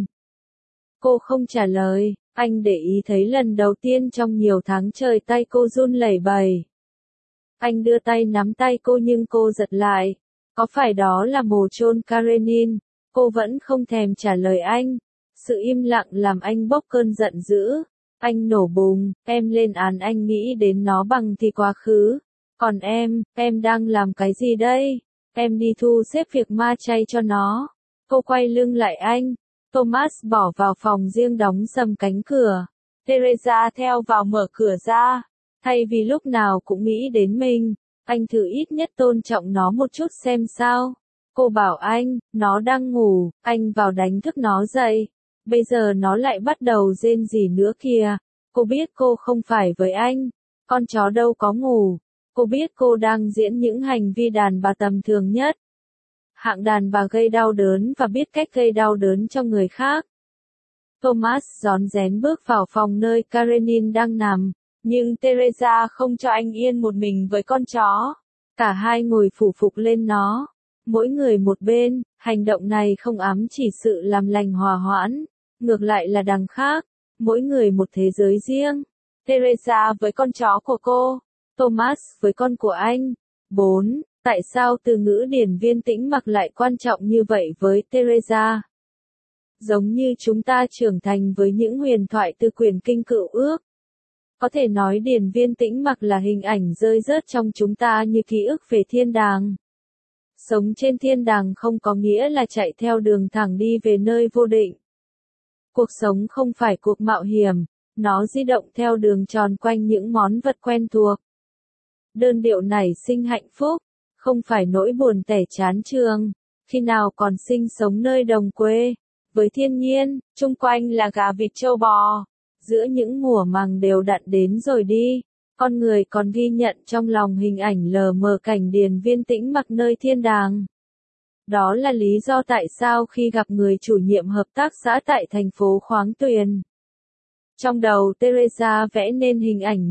Cô không trả lời, anh để ý thấy lần đầu tiên trong nhiều tháng trời tay cô run lẩy bẩy. Anh đưa tay nắm tay cô nhưng cô giật lại. Có phải đó là mồ chôn Karenin? Cô vẫn không thèm trả lời anh. Sự im lặng làm anh bốc cơn giận dữ. Anh nổ bùng, em lên án anh nghĩ đến nó bằng thì quá khứ. Còn em đang làm cái gì đây? Em đi thu xếp việc ma chay cho nó. Cô quay lưng lại anh. Thomas bỏ vào phòng riêng đóng sầm cánh cửa. Teresa theo vào mở cửa ra. Thay vì lúc nào cũng nghĩ đến mình, anh thử ít nhất tôn trọng nó một chút xem sao. Cô bảo anh, nó đang ngủ, anh vào đánh thức nó dậy. Bây giờ nó lại bắt đầu rên rỉ nữa kìa. Cô biết cô không phải với anh. Con chó đâu có ngủ. Cô biết cô đang diễn những hành vi đàn bà tầm thường nhất. Hạng đàn bà gây đau đớn và biết cách gây đau đớn cho người khác. Thomas rón rén bước vào phòng nơi Karenin đang nằm, nhưng Teresa không cho anh yên một mình với con chó. Cả hai ngồi phủ phục lên nó, mỗi người một bên. Hành động này không ám chỉ sự làm lành hòa hoãn, ngược lại là đằng khác, mỗi người một thế giới riêng. Teresa với con chó của cô, Thomas với con của anh. 4. Tại sao từ ngữ điển viên tĩnh mặc lại quan trọng như vậy với Teresa? Giống như chúng ta trưởng thành với những huyền thoại từ quyển Kinh Cựu Ước. Có thể nói điển viên tĩnh mặc là hình ảnh rơi rớt trong chúng ta như ký ức về thiên đàng. Sống trên thiên đàng không có nghĩa là chạy theo đường thẳng đi về nơi vô định. Cuộc sống không phải cuộc mạo hiểm, nó di động theo đường tròn quanh những món vật quen thuộc. Đơn điệu nảy sinh hạnh phúc, không phải nỗi buồn tẻ chán trường, khi nào còn sinh sống nơi đồng quê, với thiên nhiên, chung quanh là gà vịt trâu bò, giữa những mùa màng đều đặn đến rồi đi, con người còn ghi nhận trong lòng hình ảnh lờ mờ cảnh điền viên tĩnh mặc nơi thiên đàng. Đó là lý do tại sao khi gặp người chủ nhiệm hợp tác xã tại thành phố Khoáng Tuyền, trong đầu Teresa vẽ nên hình ảnh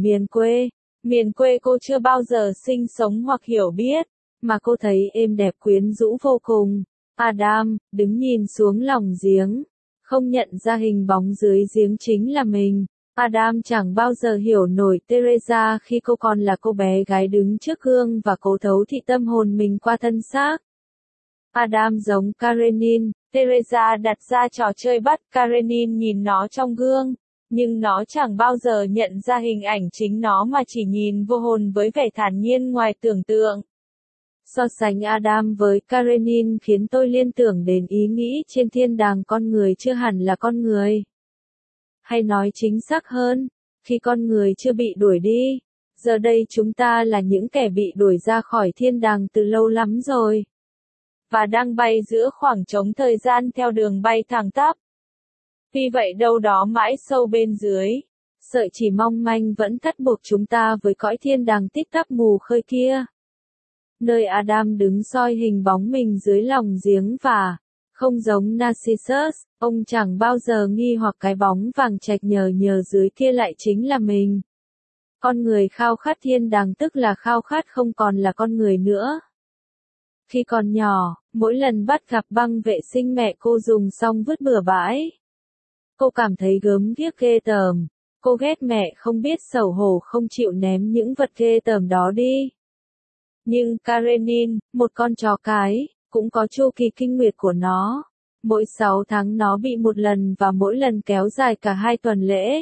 miền quê cô chưa bao giờ sinh sống hoặc hiểu biết, mà cô thấy êm đẹp quyến rũ vô cùng. Adam, đứng nhìn xuống lòng giếng, không nhận ra hình bóng dưới giếng chính là mình. Adam chẳng bao giờ hiểu nổi Teresa khi cô còn là cô bé gái đứng trước gương và cố thấu thị tâm hồn mình qua thân xác. Adam giống Karenin, Teresa đặt ra trò chơi bắt Karenin nhìn nó trong gương, nhưng nó chẳng bao giờ nhận ra hình ảnh chính nó mà chỉ nhìn vô hồn với vẻ thản nhiên ngoài tưởng tượng. So sánh Adam với Karenin khiến tôi liên tưởng đến ý nghĩ trên thiên đàng con người chưa hẳn là con người. Hay nói chính xác hơn, khi con người chưa bị đuổi đi, giờ đây chúng ta là những kẻ bị đuổi ra khỏi thiên đàng từ lâu lắm rồi. Và đang bay giữa khoảng trống thời gian theo đường bay thẳng tắp. Tuy vậy đâu đó mãi sâu bên dưới, sợi chỉ mong manh vẫn thắt buộc chúng ta với cõi thiên đàng tít tắp mù khơi kia. Nơi Adam đứng soi hình bóng mình dưới lòng giếng và, không giống Narcissus, ông chẳng bao giờ nghi hoặc cái bóng vàng chạch nhờ dưới kia lại chính là mình. Con người khao khát thiên đàng tức là khao khát không còn là con người nữa. Khi còn nhỏ, mỗi lần bắt gặp băng vệ sinh mẹ cô dùng xong vứt bừa bãi, cô cảm thấy gớm ghiếc ghê tởm. Cô ghét mẹ không biết xấu hổ không chịu ném những vật ghê tởm đó đi. Nhưng Karenin, một con chó cái, cũng có chu kỳ kinh nguyệt của nó. Mỗi 6 tháng nó bị một lần và mỗi lần kéo dài cả 2 tuần lễ.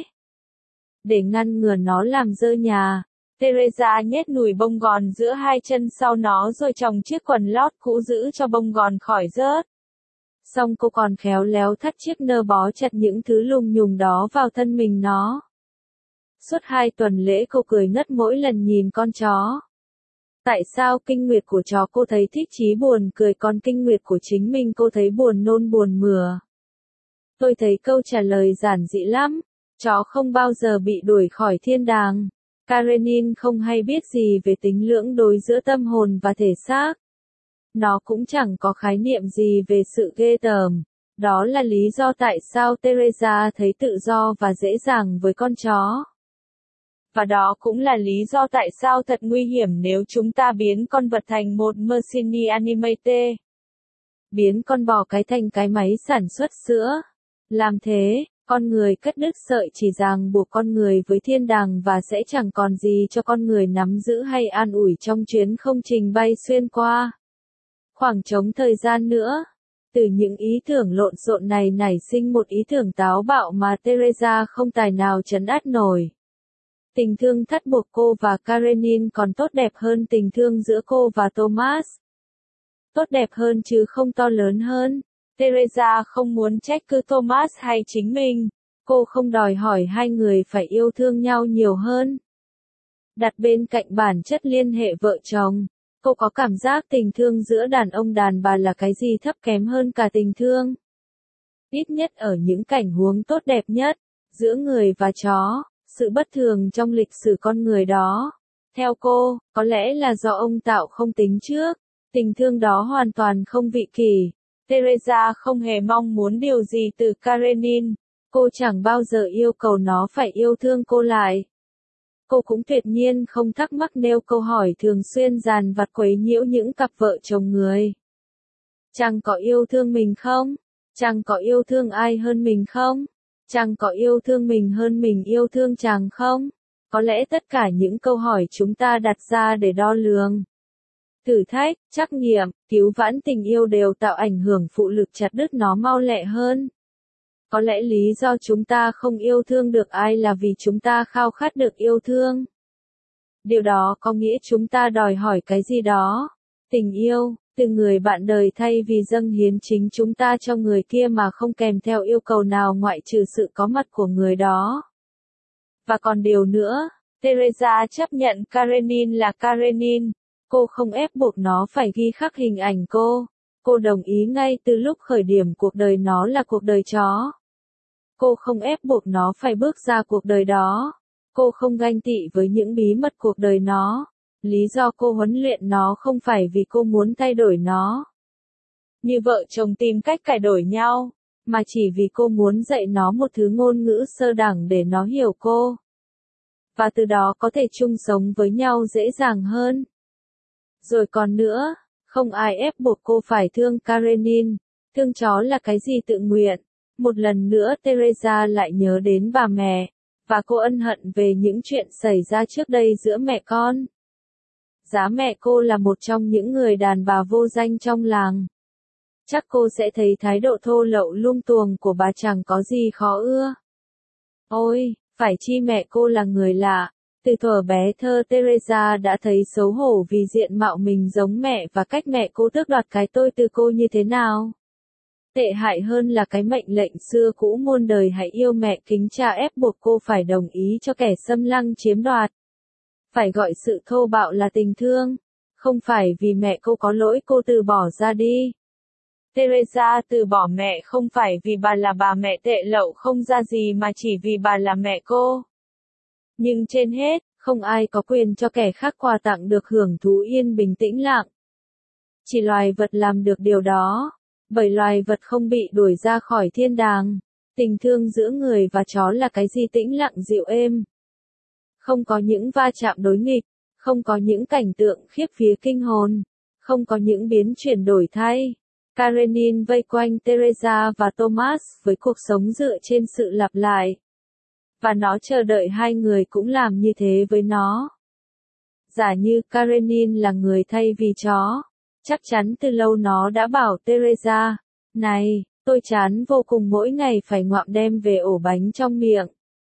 Để ngăn ngừa nó làm dơ nhà, Teresa nhét nùi bông gòn giữa hai chân sau nó rồi tròng chiếc quần lót cũ giữ cho bông gòn khỏi rớt. Xong cô còn khéo léo thắt chiếc nơ bó chặt những thứ lùng nhùng đó vào thân mình nó. Suốt 2 tuần lễ cô cười ngất mỗi lần nhìn con chó. Tại sao kinh nguyệt của chó cô thấy thích chí buồn cười còn kinh nguyệt của chính mình cô thấy buồn nôn buồn mửa? Tôi thấy câu trả lời giản dị lắm. Chó không bao giờ bị đuổi khỏi thiên đàng. Karenin không hay biết gì về tính lưỡng đối giữa tâm hồn và thể xác. Nó cũng chẳng có khái niệm gì về sự ghê tởm. Đó là lý do tại sao Teresa thấy tự do và dễ dàng với con chó. Và đó cũng là lý do tại sao thật nguy hiểm nếu chúng ta biến con vật thành một machine animate. Biến con bò cái thành cái máy sản xuất sữa. Làm thế, con người cắt đứt sợi chỉ ràng buộc con người với thiên đàng và sẽ chẳng còn gì cho con người nắm giữ hay an ủi trong chuyến không trình bay xuyên qua khoảng trống thời gian nữa. Từ những ý tưởng lộn xộn này nảy sinh một ý tưởng táo bạo mà Teresa không tài nào trấn át nổi. Tình thương thắt buộc cô và Karenin còn tốt đẹp hơn tình thương giữa cô và Thomas. Tốt đẹp hơn chứ không to lớn hơn. Teresa không muốn trách cứ Thomas hay chính mình. Cô không đòi hỏi hai người phải yêu thương nhau nhiều hơn. Đặt bên cạnh bản chất liên hệ vợ chồng, cô có cảm giác tình thương giữa đàn ông đàn bà là cái gì thấp kém hơn cả tình thương. Ít nhất ở những cảnh huống tốt đẹp nhất, giữa người và chó, sự bất thường trong lịch sử con người đó. Theo cô, có lẽ là do ông tạo không tính trước, tình thương đó hoàn toàn không vị kỷ. Teresa không hề mong muốn điều gì từ Karenin, cô chẳng bao giờ yêu cầu nó phải yêu thương cô lại. Cô cũng tuyệt nhiên không thắc mắc nêu câu hỏi thường xuyên dằn vặt quấy nhiễu những cặp vợ chồng người. Chàng có yêu thương mình không? Chàng có yêu thương ai hơn mình không? Chàng có yêu thương mình hơn mình yêu thương chàng không? Có lẽ tất cả những câu hỏi chúng ta đặt ra để đo lường, thử thách, trắc nghiệm, cứu vãn tình yêu đều tạo ảnh hưởng phụ lực chặt đứt nó mau lẹ hơn. Có lẽ lý do chúng ta không yêu thương được ai là vì chúng ta khao khát được yêu thương. Điều đó có nghĩa chúng ta đòi hỏi cái gì đó. Tình yêu, từ người bạn đời thay vì dâng hiến chính chúng ta cho người kia mà không kèm theo yêu cầu nào ngoại trừ sự có mặt của người đó. Và còn điều nữa, Teresa chấp nhận Karenin là Karenin. Cô không ép buộc nó phải ghi khắc hình ảnh cô. Cô đồng ý ngay từ lúc khởi điểm cuộc đời nó là cuộc đời chó. Cô không ép buộc nó phải bước ra cuộc đời đó. Cô không ganh tị với những bí mật cuộc đời nó. Lý do cô huấn luyện nó không phải vì cô muốn thay đổi nó, như vợ chồng tìm cách cải đổi nhau, mà chỉ vì cô muốn dạy nó một thứ ngôn ngữ sơ đẳng để nó hiểu cô. Và từ đó có thể chung sống với nhau dễ dàng hơn. Rồi còn nữa, không ai ép buộc cô phải thương Karenin. Thương chó là cái gì tự nguyện. Một lần nữa Teresa lại nhớ đến bà mẹ, và cô ân hận về những chuyện xảy ra trước đây giữa mẹ con. Giá mẹ cô là một trong những người đàn bà vô danh trong làng. Chắc cô sẽ thấy thái độ thô lậu luông tuồng của bà chẳng có gì khó ưa. Ôi, phải chi mẹ cô là người lạ. Từ thuở bé thơ Teresa đã thấy xấu hổ vì diện mạo mình giống mẹ và cách mẹ cô tước đoạt cái tôi từ cô như thế nào. Tệ hại hơn là cái mệnh lệnh xưa cũ muôn đời hãy yêu mẹ kính cha ép buộc cô phải đồng ý cho kẻ xâm lăng chiếm đoạt. Phải gọi sự thô bạo là tình thương. Không phải vì mẹ cô có lỗi cô từ bỏ ra đi. Teresa từ bỏ mẹ không phải vì bà là bà mẹ tệ lậu không ra gì mà chỉ vì bà là mẹ cô. Nhưng trên hết, không ai có quyền cho kẻ khác quà tặng được hưởng thú yên bình tĩnh lặng. Chỉ loài vật làm được điều đó, bởi loài vật không bị đuổi ra khỏi thiên đàng. Tình thương giữa người và chó là cái gì tĩnh lặng dịu êm. Không có những va chạm đối nghịch, không có những cảnh tượng khiếp vía kinh hồn, không có những biến chuyển đổi thay. Karenin vây quanh Teresa và Thomas với cuộc sống dựa trên sự lặp lại. Và nó chờ đợi hai người cũng làm như thế với nó. Giả như Karenin là người thay vì chó, chắc chắn từ lâu nó đã bảo Teresa, này, tôi chán vô cùng mỗi ngày phải ngoạm đem về ổ bánh trong miệng.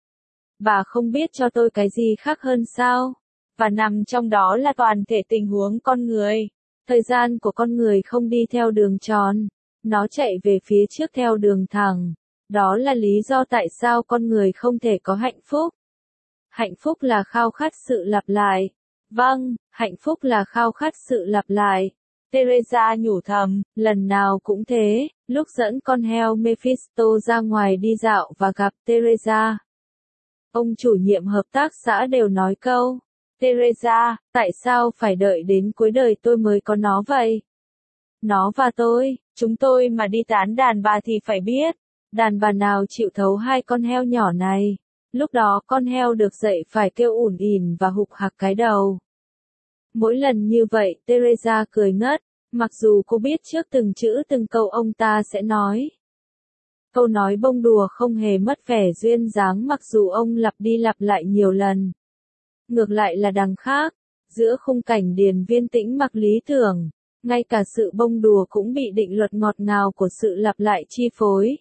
Bà không biết cho tôi cái gì khác hơn sao? Và nằm trong đó là toàn thể tình huống con người. Thời gian của con người không đi theo đường tròn, nó chạy về phía trước theo đường thẳng. Đó là lý do tại sao con người không thể có hạnh phúc. Hạnh phúc là khao khát sự lặp lại. Vâng, hạnh phúc là khao khát sự lặp lại. Teresa nhủ thầm, lần nào cũng thế, lúc dẫn con heo Mephisto ra ngoài đi dạo và gặp Teresa. Ông chủ nhiệm hợp tác xã đều nói câu, Teresa, tại sao phải đợi đến cuối đời tôi mới có nó vậy? Nó và tôi, chúng tôi mà đi tán đàn bà thì phải biết, đàn bà nào chịu thấu hai con heo nhỏ này. Lúc đó con heo được dạy phải kêu ủn ỉn và hục hặc cái đầu. Mỗi lần như vậy Teresa cười ngất, mặc dù cô biết trước từng chữ từng câu ông ta sẽ nói. Câu nói bông đùa không hề mất vẻ duyên dáng mặc dù ông lặp đi lặp lại nhiều lần. Ngược lại là đằng khác, giữa khung cảnh điền viên tĩnh mặc lý tưởng, Ngay cả sự bông đùa cũng bị định luật ngọt ngào của sự lặp lại chi phối.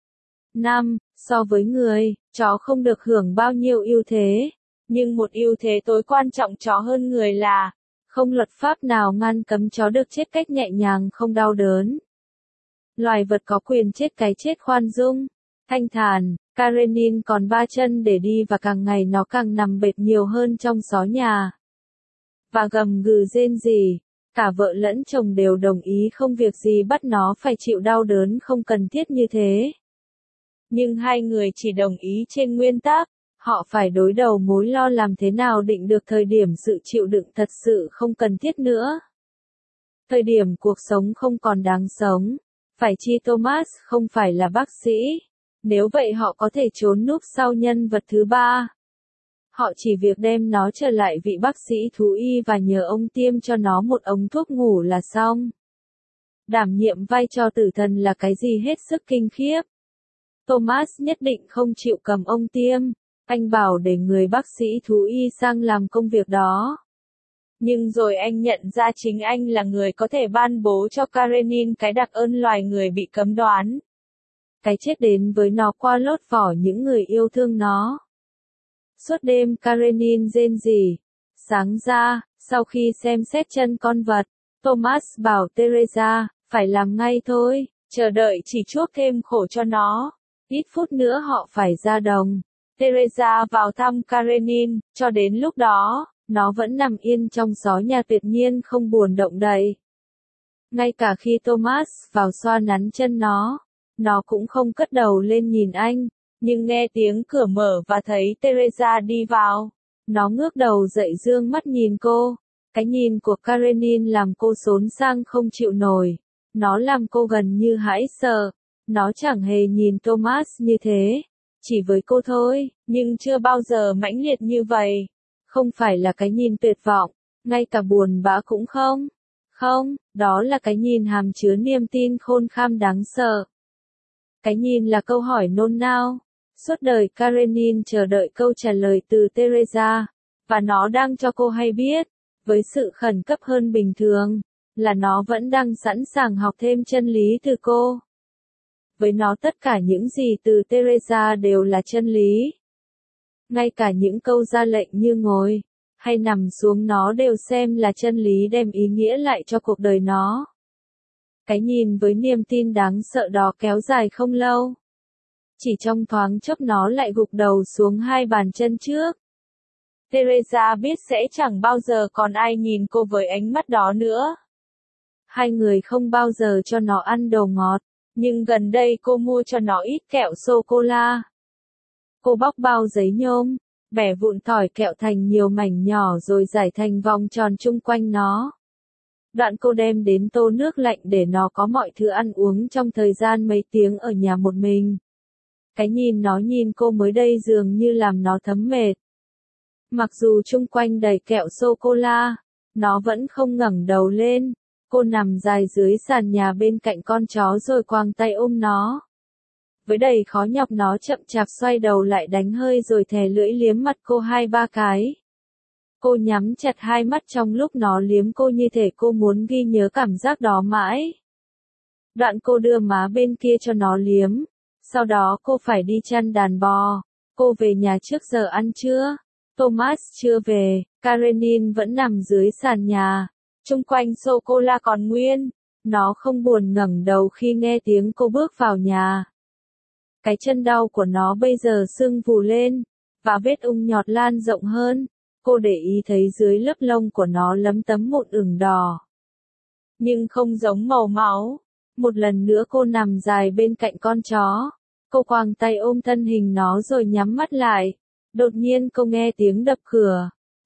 5. So với người, chó không được hưởng bao nhiêu ưu thế. Nhưng một ưu thế tối quan trọng chó hơn người là, không luật pháp nào ngăn cấm chó được chết cách nhẹ nhàng không đau đớn. Loài vật có quyền chết cái chết khoan dung, thanh thản. Karenin còn 3 chân để đi và càng ngày nó càng nằm bệt nhiều hơn trong xó nhà. Và gầm gừ rên rỉ. Cả vợ lẫn chồng đều đồng ý không việc gì bắt nó phải chịu đau đớn không cần thiết như thế. Nhưng hai người chỉ đồng ý trên nguyên tắc, họ phải đối đầu mối lo làm thế nào định được thời điểm sự chịu đựng thật sự không cần thiết nữa. Thời điểm cuộc sống không còn đáng sống. Phải chi Thomas không phải là bác sĩ. Nếu vậy họ có thể trốn núp sau nhân vật thứ ba. Họ chỉ việc đem nó trở lại vị bác sĩ thú y và nhờ ông tiêm cho nó một ống thuốc ngủ là xong. Đảm nhiệm vai trò tử thần là cái gì hết sức kinh khiếp. Thomas nhất định không chịu cầm ông tiêm. Anh bảo để người bác sĩ thú y sang làm công việc đó. Nhưng rồi anh nhận ra chính anh là người có thể ban bố cho Karenin cái đặc ơn loài người bị cấm đoán. Cái chết đến với nó qua lốt vỏ những người yêu thương nó. Suốt đêm Karenin rên rỉ. Sáng ra, sau khi xem xét chân con vật, Thomas bảo Teresa, phải làm ngay thôi, chờ đợi chỉ chuốc thêm khổ cho nó. Ít phút nữa họ phải ra đồng. Teresa vào thăm Karenin, cho đến lúc đó, nó vẫn nằm yên trong gió nhà tuyệt nhiên không buồn động đậy. Ngay cả khi Thomas vào xoa nắn chân nó cũng không cất đầu lên nhìn anh, nhưng nghe tiếng cửa mở và thấy Teresa đi vào. Nó ngước đầu dậy dương mắt nhìn cô. Cái nhìn của Karenin làm cô xốn sang không chịu nổi. Nó làm cô gần như hãi sợ. Nó chẳng hề nhìn Thomas như thế. Chỉ với cô thôi, nhưng chưa bao giờ mãnh liệt như vậy. Không phải là cái nhìn tuyệt vọng, ngay cả buồn bã cũng không. Không, đó là cái nhìn hàm chứa niềm tin khôn kham đáng sợ. Cái nhìn là câu hỏi nôn nao. Suốt đời Karenin chờ đợi câu trả lời từ Teresa, và nó đang cho cô hay biết, với sự khẩn cấp hơn bình thường, là nó vẫn đang sẵn sàng học thêm chân lý từ cô. Với nó tất cả những gì từ Teresa đều là chân lý. Ngay cả những câu ra lệnh như ngồi, hay nằm xuống nó đều xem là chân lý đem ý nghĩa lại cho cuộc đời nó. Cái nhìn với niềm tin đáng sợ đó kéo dài không lâu. Chỉ trong thoáng chốc nó lại gục đầu xuống hai bàn chân trước. Teresa biết sẽ chẳng bao giờ còn ai nhìn cô với ánh mắt đó nữa. Hai người không bao giờ cho nó ăn đồ ngọt, nhưng gần đây cô mua cho nó ít kẹo sô-cô-la. Cô bóc bao giấy nhôm, bẻ vụn tỏi kẹo thành nhiều mảnh nhỏ rồi rải thành vòng tròn chung quanh nó. Đoạn cô đem đến tô nước lạnh để nó có mọi thứ ăn uống trong thời gian mấy tiếng ở nhà một mình. Cái nhìn nó nhìn cô mới đây dường như làm nó thấm mệt. Mặc dù chung quanh đầy kẹo sô-cô-la, nó vẫn không ngẩng đầu lên. Cô nằm dài dưới sàn nhà bên cạnh con chó rồi quàng tay ôm nó. Với đầy khó nhọc nó chậm chạp xoay đầu lại đánh hơi rồi thè lưỡi liếm mặt cô 2-3 cái. Cô nhắm chặt hai mắt trong lúc nó liếm cô như thể cô muốn ghi nhớ cảm giác đó mãi. Đoạn cô đưa má bên kia cho nó liếm. Sau đó cô phải đi chăn đàn bò. Cô về nhà trước giờ ăn trưa. Thomas chưa về, Karenin vẫn nằm dưới sàn nhà. Chung quanh sô-cô-la còn nguyên. Nó không buồn ngẩng đầu khi nghe tiếng cô bước vào nhà. Cái chân đau của nó bây giờ sưng vù lên, và vết ung nhọt lan rộng hơn. Cô để ý thấy dưới lớp lông của nó lấm tấm mụn ửng đỏ. Nhưng không giống màu máu. Một lần nữa cô nằm dài bên cạnh con chó. Cô quàng tay ôm thân hình nó rồi nhắm mắt lại. Đột nhiên cô nghe tiếng đập cửa.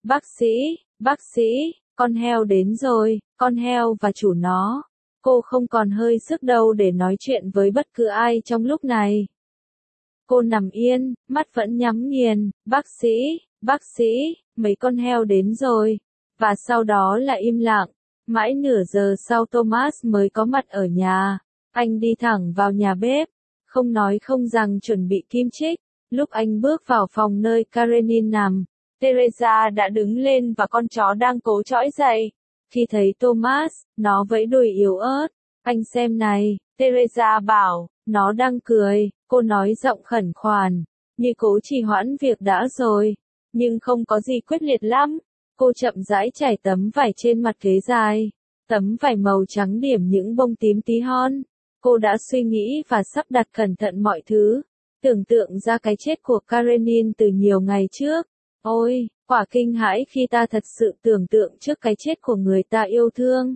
Bác sĩ, con heo đến rồi, con heo và chủ nó. Cô không còn hơi sức đâu để nói chuyện với bất cứ ai trong lúc này. Cô nằm yên, mắt vẫn nhắm nghiền. Bác sĩ, mấy con heo đến rồi. Và sau đó là im lặng. Mãi nửa giờ sau Thomas mới có mặt ở nhà. Anh đi thẳng vào nhà bếp. Không nói không rằng chuẩn bị kim chích. Lúc anh bước vào phòng nơi Karenin nằm, Teresa đã đứng lên và con chó đang cố trỗi dậy. Khi thấy Thomas, nó vẫy đuôi yếu ớt. Anh xem này, Teresa bảo, nó đang cười, cô nói giọng khẩn khoản, như cố trì hoãn việc đã rồi. Nhưng không có gì quyết liệt lắm. Cô chậm rãi trải tấm vải trên mặt ghế dài. Tấm vải màu trắng điểm những bông tím tí hon. Cô đã suy nghĩ và sắp đặt cẩn thận mọi thứ. Tưởng tượng ra cái chết của Karenin từ nhiều ngày trước. Ôi, quả kinh hãi khi ta thật sự tưởng tượng trước cái chết của người ta yêu thương.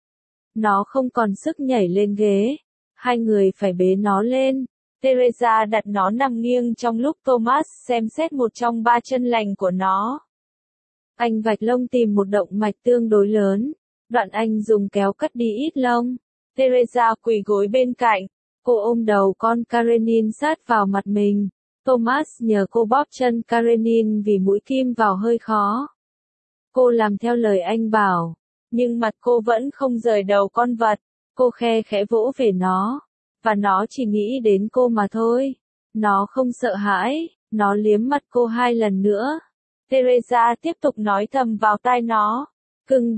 Nó không còn sức nhảy lên ghế. Hai người phải bế nó lên. Teresa đặt nó nằm nghiêng trong lúc Thomas xem xét một trong ba chân lành của nó. Anh vạch lông tìm một động mạch tương đối lớn. Đoạn anh dùng kéo cắt đi ít lông. Teresa quỳ gối bên cạnh. Cô ôm đầu con Karenin sát vào mặt mình. Thomas nhờ cô bóp chân Karenin vì mũi kim vào hơi khó. Cô làm theo lời anh bảo. Nhưng mặt cô vẫn không rời đầu con vật. Cô khe khẽ vỗ về nó. Và nó chỉ nghĩ đến cô mà thôi. Nó không sợ hãi. Nó liếm mặt cô 2 lần nữa. Teresa tiếp tục nói thầm vào tai nó. Cưng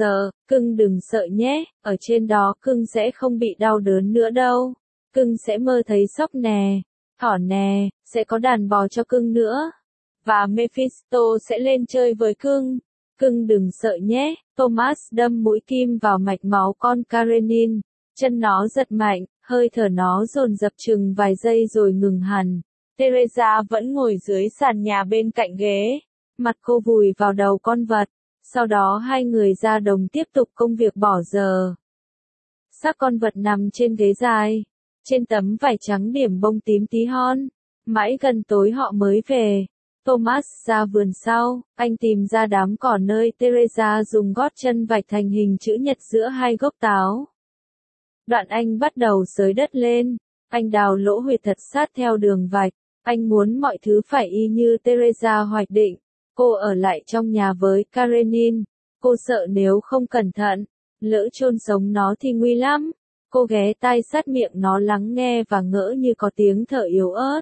đừng sợ nhé, ở trên đó cưng sẽ không bị đau đớn nữa đâu. Cưng sẽ mơ thấy sóc nè, thỏ nè, sẽ có đàn bò cho cưng nữa. Và Mephisto sẽ lên chơi với cưng. Cưng đừng sợ nhé. Thomas đâm mũi kim vào mạch máu con Karenin. Chân nó giật mạnh, hơi thở nó dồn dập chừng vài giây rồi ngừng hẳn. Teresa vẫn ngồi dưới sàn nhà bên cạnh ghế. Mặt cô vùi vào đầu con vật. Sau đó hai người ra đồng tiếp tục công việc bỏ giờ. Xác con vật nằm trên ghế dài. Trên tấm vải trắng điểm bông tím tí hon. Mãi gần tối họ mới về. Thomas ra vườn sau. Anh tìm ra đám cỏ nơi Teresa dùng gót chân vạch thành hình chữ nhật giữa 2 gốc táo. Đoạn anh bắt đầu xới đất lên. Anh đào lỗ huyệt thật sát theo đường vạch. Anh muốn mọi thứ phải y như Teresa hoạch định. Cô ở lại trong nhà với Karenin. Cô sợ nếu không cẩn thận, lỡ chôn sống nó thì nguy lắm. Cô ghé tai sát miệng nó lắng nghe và ngỡ như có tiếng thở yếu ớt.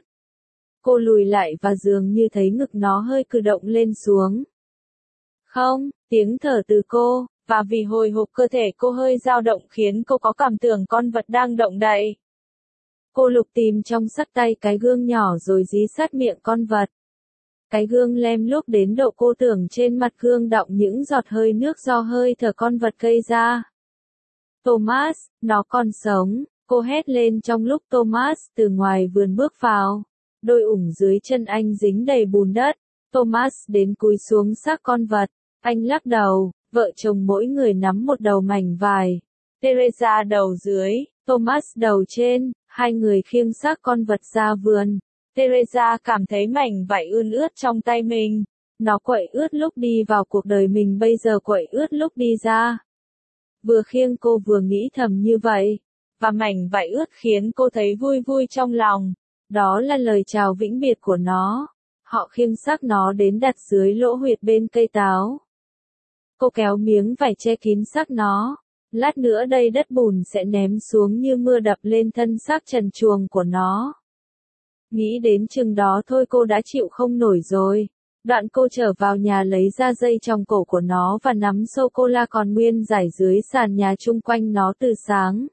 Cô lùi lại và dường như thấy ngực nó hơi cử động lên xuống. Không, tiếng thở từ cô, và vì hồi hộp cơ thể cô hơi dao động khiến cô có cảm tưởng con vật đang động đậy. Cô lục tìm trong xách tay cái gương nhỏ rồi dí sát miệng con vật. Cái gương lem lúc đến độ cô tưởng trên mặt gương đọng những giọt hơi nước do hơi thở con vật gây ra. Thomas, nó còn sống, cô hét lên trong lúc Thomas từ ngoài vườn bước vào. Đôi ủng dưới chân anh dính đầy bùn đất. Thomas đến cúi xuống xác con vật. Anh lắc đầu, vợ chồng mỗi người nắm một đầu mảnh vải. Teresa đầu dưới, Thomas đầu trên, hai người khiêng xác con vật ra vườn. Teresa cảm thấy mảnh vải ươn ướt trong tay mình. Nó quậy ướt lúc đi vào cuộc đời mình, bây giờ quậy ướt lúc đi ra. Vừa khiêng cô vừa nghĩ thầm như vậy. Và mảnh vải ướt khiến cô thấy vui vui trong lòng. Đó là lời chào vĩnh biệt của nó. Họ khiêng xác nó đến đặt dưới lỗ huyệt bên cây táo. Cô kéo miếng vải che kín xác nó. Lát nữa đây đất bùn sẽ ném xuống như mưa đập lên thân xác trần truồng của nó. Nghĩ đến chừng đó thôi cô đã chịu không nổi rồi. Đoạn cô trở vào nhà lấy ra dây trong cổ của nó và nắm sô-cô-la còn nguyên rải dưới sàn nhà chung quanh nó từ sáng.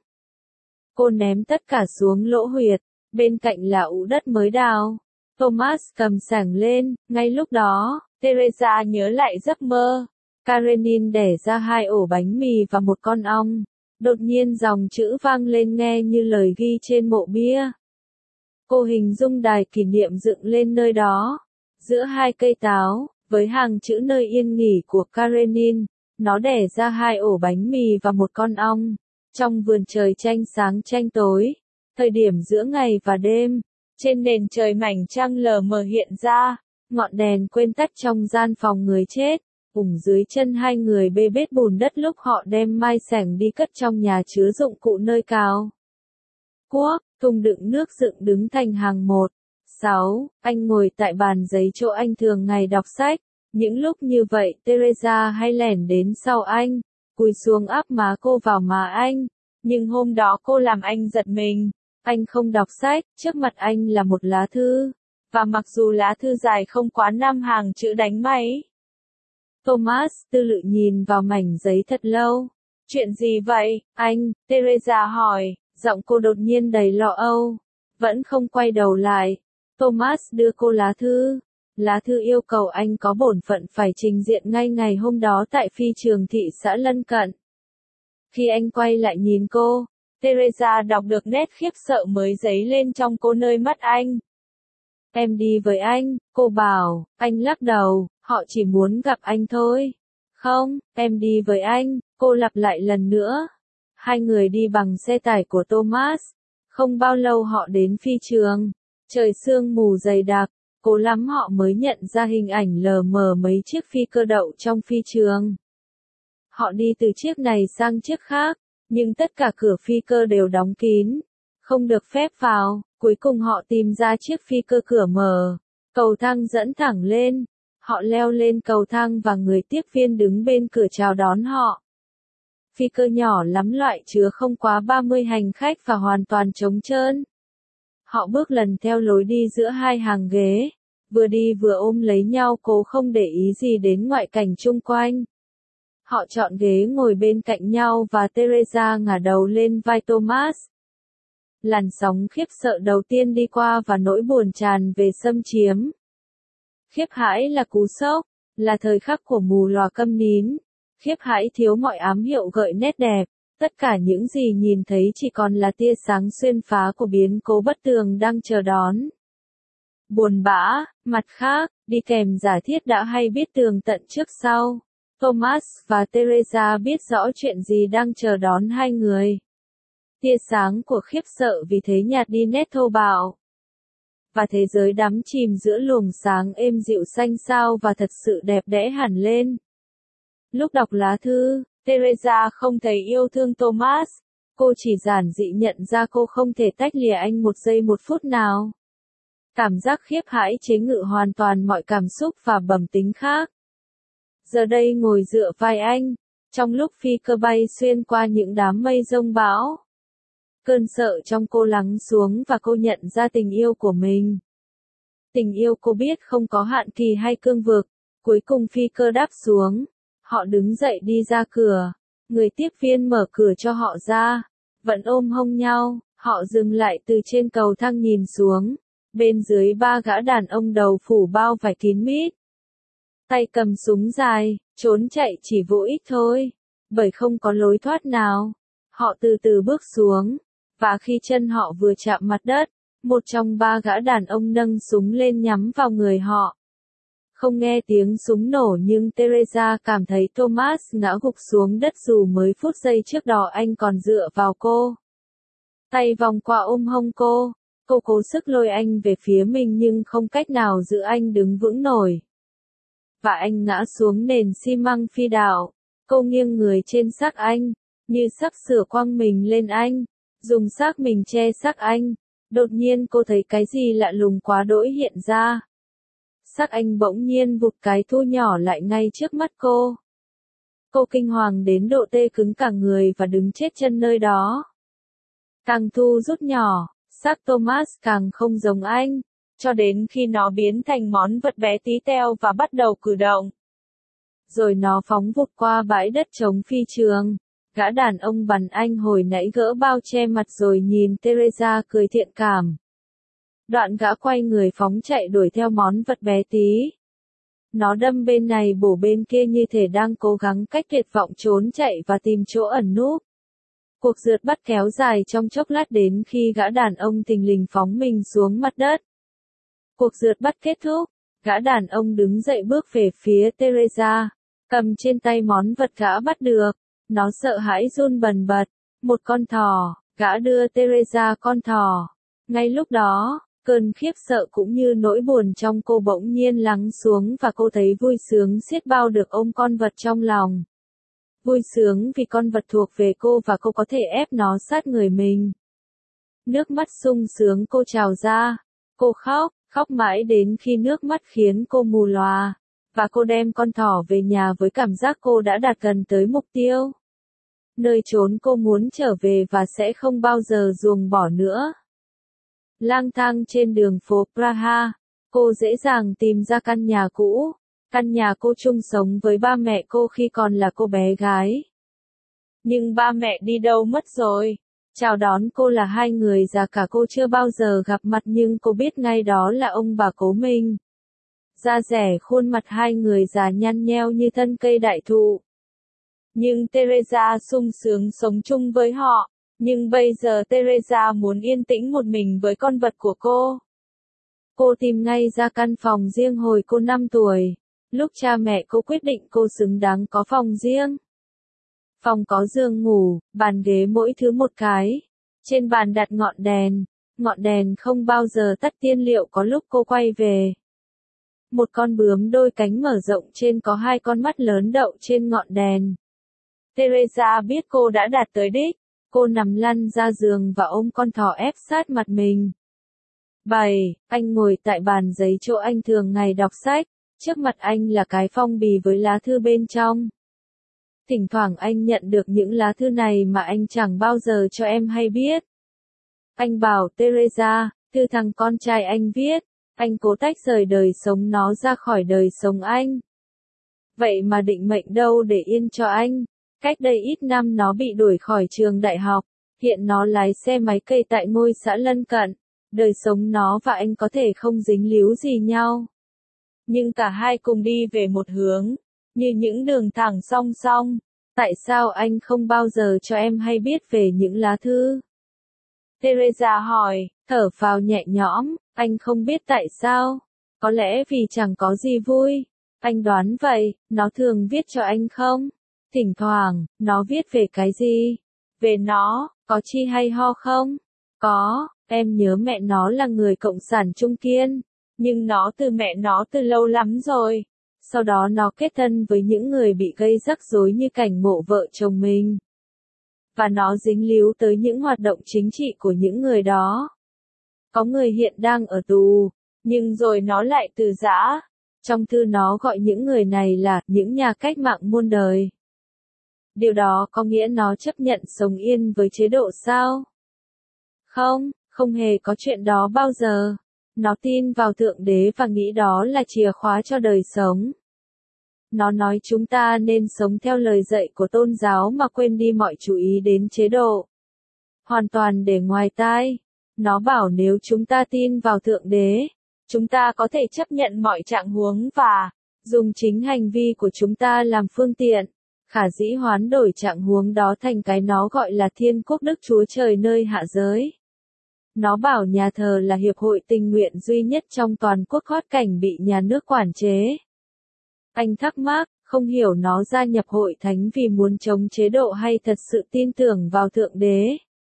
Cô ném tất cả xuống lỗ huyệt, bên cạnh là ụ đất mới đào. Thomas cầm xẻng lên, ngay lúc đó, Teresa nhớ lại giấc mơ. Karenin đẻ ra 2 ổ bánh mì và một con ong. Đột nhiên dòng chữ vang lên nghe như lời ghi trên mộ bia. Cô hình dung đài kỷ niệm dựng lên nơi đó. Giữa 2 cây táo, với hàng chữ nơi yên nghỉ của Karenin, nó đẻ ra 2 ổ bánh mì và một con ong. Trong vườn trời tranh sáng tranh tối, thời điểm giữa ngày và đêm, trên nền trời mảnh trăng lờ mờ hiện ra, ngọn đèn quên tắt trong gian phòng người chết, ủng dưới chân hai người bê bết bùn đất lúc họ đem mai sẻng đi cất trong nhà chứa dụng cụ nơi cao. Cuốc, thùng đựng nước dựng đứng thành hàng một. 6. Anh ngồi tại bàn giấy chỗ anh thường ngày đọc sách. Những lúc như vậy Teresa hay lẻn đến sau anh, cúi xuống áp má cô vào má anh. Nhưng hôm đó cô làm anh giật mình. Anh không đọc sách, trước mặt anh là một lá thư. Và mặc dù lá thư dài không quá 5 hàng chữ đánh máy, Thomas tư lự nhìn vào mảnh giấy thật lâu. Chuyện gì vậy, anh? Teresa hỏi, giọng cô đột nhiên đầy lo âu. Vẫn không quay đầu lại. Thomas đưa cô lá thư. Lá thư yêu cầu anh có bổn phận phải trình diện ngay ngày hôm đó tại phi trường thị xã lân cận. Khi anh quay lại nhìn cô, Teresa đọc được nét khiếp sợ mới dấy lên trong cô nơi mắt anh. Em đi với anh, cô bảo. Anh lắc đầu, họ chỉ muốn gặp anh thôi. Không, em đi với anh, cô lặp lại lần nữa. Hai người đi bằng xe tải của Thomas. Không bao lâu họ đến phi trường. Trời sương mù dày đặc, cố lắm họ mới nhận ra hình ảnh lờ mờ mấy chiếc phi cơ đậu trong phi trường. Họ đi từ chiếc này sang chiếc khác, nhưng tất cả cửa phi cơ đều đóng kín, không được phép vào. Cuối cùng họ tìm ra chiếc phi cơ cửa mở, cầu thang dẫn thẳng lên. Họ leo lên cầu thang và người tiếp viên đứng bên cửa chào đón họ. Phi cơ nhỏ lắm, loại chứa không quá 30 hành khách và hoàn toàn trống trơn. Họ bước lần theo lối đi giữa hai hàng ghế, vừa đi vừa ôm lấy nhau, cố không để ý gì đến ngoại cảnh chung quanh. Họ chọn ghế ngồi bên cạnh nhau và Teresa ngả đầu lên vai Thomas. Làn sóng khiếp sợ đầu tiên đi qua và nỗi buồn tràn về xâm chiếm. Khiếp hãi là cú sốc, là thời khắc của mù lòa câm nín. Khiếp hãi thiếu mọi ám hiệu gợi nét đẹp, tất cả những gì nhìn thấy chỉ còn là tia sáng xuyên phá của biến cố bất tường đang chờ đón. Buồn bã, mặt khác, đi kèm giả thiết đã hay biết tường tận trước sau. Thomas và Teresa biết rõ chuyện gì đang chờ đón hai người. Tia sáng của khiếp sợ vì thế nhạt đi nét thô bạo. Và thế giới đắm chìm giữa luồng sáng êm dịu xanh xao và thật sự đẹp đẽ hẳn lên. Lúc đọc lá thư, Teresa không thấy yêu thương Thomas. Cô chỉ giản dị nhận ra cô không thể tách lìa anh một giây một phút nào. Cảm giác khiếp hãi chế ngự hoàn toàn mọi cảm xúc và bẩm tính khác. Giờ đây ngồi dựa vai anh, trong lúc phi cơ bay xuyên qua những đám mây giông bão. Cơn sợ trong cô lắng xuống và cô nhận ra tình yêu của mình. Tình yêu cô biết không có hạn kỳ hay cương vực. Cuối cùng phi cơ đáp xuống. Họ đứng dậy đi ra cửa. Người tiếp viên mở cửa cho họ ra. Vẫn ôm hông nhau, họ dừng lại từ trên cầu thang nhìn xuống. Bên dưới ba gã đàn ông đầu phủ bao vải kín mít. Tay cầm súng dài, trốn chạy chỉ vô ích thôi. Bởi không có lối thoát nào. Họ từ từ bước xuống. Và khi chân họ vừa chạm mặt đất, một trong ba gã đàn ông nâng súng lên nhắm vào người họ. Không nghe tiếng súng nổ nhưng Teresa cảm thấy Thomas ngã gục xuống đất dù mới phút giây trước đó anh còn dựa vào cô. Tay vòng qua ôm hông cô cố sức lôi anh về phía mình nhưng không cách nào giữ anh đứng vững nổi. Và anh ngã xuống nền xi măng phi đạo. Cô nghiêng người trên xác anh, như sắp sửa quăng mình lên anh. Dùng xác mình che xác anh. Đột nhiên cô thấy cái gì lạ lùng quá đỗi hiện ra. Xác anh bỗng nhiên vụt cái thu nhỏ lại ngay trước mắt cô. Cô kinh hoàng đến độ tê cứng cả người và đứng chết chân nơi đó. Càng thu rút nhỏ, xác Thomas càng không giống anh, cho đến khi nó biến thành món vật bé tí teo và bắt đầu cử động. Rồi nó phóng vụt qua bãi đất trống phi trường. Gã đàn ông bắn anh hồi nãy gỡ bao che mặt rồi nhìn Teresa cười thiện cảm. Đoạn gã quay người phóng chạy đuổi theo món vật bé tí. Nó đâm bên này bổ bên kia như thể đang cố gắng cách tuyệt vọng trốn chạy và tìm chỗ ẩn núp. Cuộc rượt bắt kéo dài trong chốc lát đến khi gã đàn ông thình lình phóng mình xuống mặt đất. Cuộc rượt bắt kết thúc, gã đàn ông đứng dậy bước về phía Teresa, cầm trên tay món vật gã bắt được. Nó sợ hãi run bần bật. Một con thỏ, gã đưa Teresa con thỏ. Ngay lúc đó, cơn khiếp sợ cũng như nỗi buồn trong cô bỗng nhiên lắng xuống và cô thấy vui sướng xiết bao được ôm con vật trong lòng. Vui sướng vì con vật thuộc về cô và cô có thể ép nó sát người mình. Nước mắt sung sướng cô trào ra. Cô khóc mãi đến khi nước mắt khiến cô mù lòa. Và cô đem con thỏ về nhà với cảm giác cô đã đạt gần tới mục tiêu. Nơi trốn cô muốn trở về và sẽ không bao giờ ruồng bỏ nữa. Lang thang trên đường phố Praha, cô dễ dàng tìm ra căn nhà cũ. Căn nhà cô chung sống với ba mẹ cô khi còn là cô bé gái. Nhưng ba mẹ đi đâu mất rồi? Chào đón cô là hai người già cả cô chưa bao giờ gặp mặt nhưng cô biết ngay đó là ông bà Cố Minh. Da dẻ khuôn mặt hai người già nhăn nheo như thân cây đại thụ. Nhưng Teresa sung sướng sống chung với họ. Nhưng bây giờ Teresa muốn yên tĩnh một mình với con vật của cô. Cô tìm ngay ra căn phòng riêng hồi cô 5 tuổi. Lúc cha mẹ cô quyết định cô xứng đáng có phòng riêng. Phòng có giường ngủ, bàn ghế mỗi thứ một cái. Trên bàn đặt ngọn đèn không bao giờ tắt tiên liệu có lúc cô quay về. Một con bướm đôi cánh mở rộng trên có hai con mắt lớn đậu trên ngọn đèn. Teresa biết cô đã đạt tới đích. Cô nằm lăn ra giường và ôm con thỏ ép sát mặt mình. 7. Anh ngồi tại bàn giấy chỗ anh thường ngày đọc sách. Trước mặt anh là cái phong bì với lá thư bên trong. Thỉnh thoảng anh nhận được những lá thư này mà anh chẳng bao giờ cho em hay biết. Anh bảo Teresa, thư thằng con trai anh viết, anh cố tách rời đời sống nó ra khỏi đời sống anh. Vậy mà định mệnh đâu để yên cho anh. Cách đây ít năm nó bị đuổi khỏi trường đại học, hiện nó lái xe máy cây tại ngôi xã lân cận. Đời sống nó và anh có thể không dính líu gì nhau. Nhưng cả hai cùng đi về một hướng, như những đường thẳng song song. Tại sao anh không bao giờ cho em hay biết về những lá thư? Teresa hỏi, thở phào nhẹ nhõm, anh không biết tại sao. Có lẽ vì chẳng có gì vui. Anh đoán vậy, nó thường viết cho anh không? Thỉnh thoảng, nó viết về cái gì? Về nó, có chi hay ho không? Có, em nhớ mẹ nó là người cộng sản trung kiên. Nhưng nó từ mẹ nó từ lâu lắm rồi. Sau đó nó kết thân với những người bị gây rắc rối như cảnh ngộ vợ chồng mình. Và nó dính líu tới những hoạt động chính trị của những người đó. Có người hiện đang ở tù, nhưng rồi nó lại từ giã. Trong thư nó gọi những người này là những nhà cách mạng muôn đời. Điều đó có nghĩa nó chấp nhận sống yên với chế độ sao? Không, không hề có chuyện đó bao giờ. Nó tin vào Thượng Đế và nghĩ đó là chìa khóa cho đời sống. Nó nói chúng ta nên sống theo lời dạy của tôn giáo mà quên đi mọi chú ý đến chế độ. Hoàn toàn để ngoài tai. Nó bảo nếu chúng ta tin vào Thượng Đế, chúng ta có thể chấp nhận mọi trạng huống và dùng chính hành vi của chúng ta làm phương tiện, khả dĩ hoán đổi trạng huống đó thành cái nó gọi là thiên quốc Đức Chúa Trời nơi hạ giới. Nó bảo nhà thờ là hiệp hội tình nguyện duy nhất trong toàn quốc thoát cảnh bị nhà nước quản chế. Anh thắc mắc, không hiểu nó gia nhập hội thánh vì muốn chống chế độ hay thật sự tin tưởng vào Thượng Đế.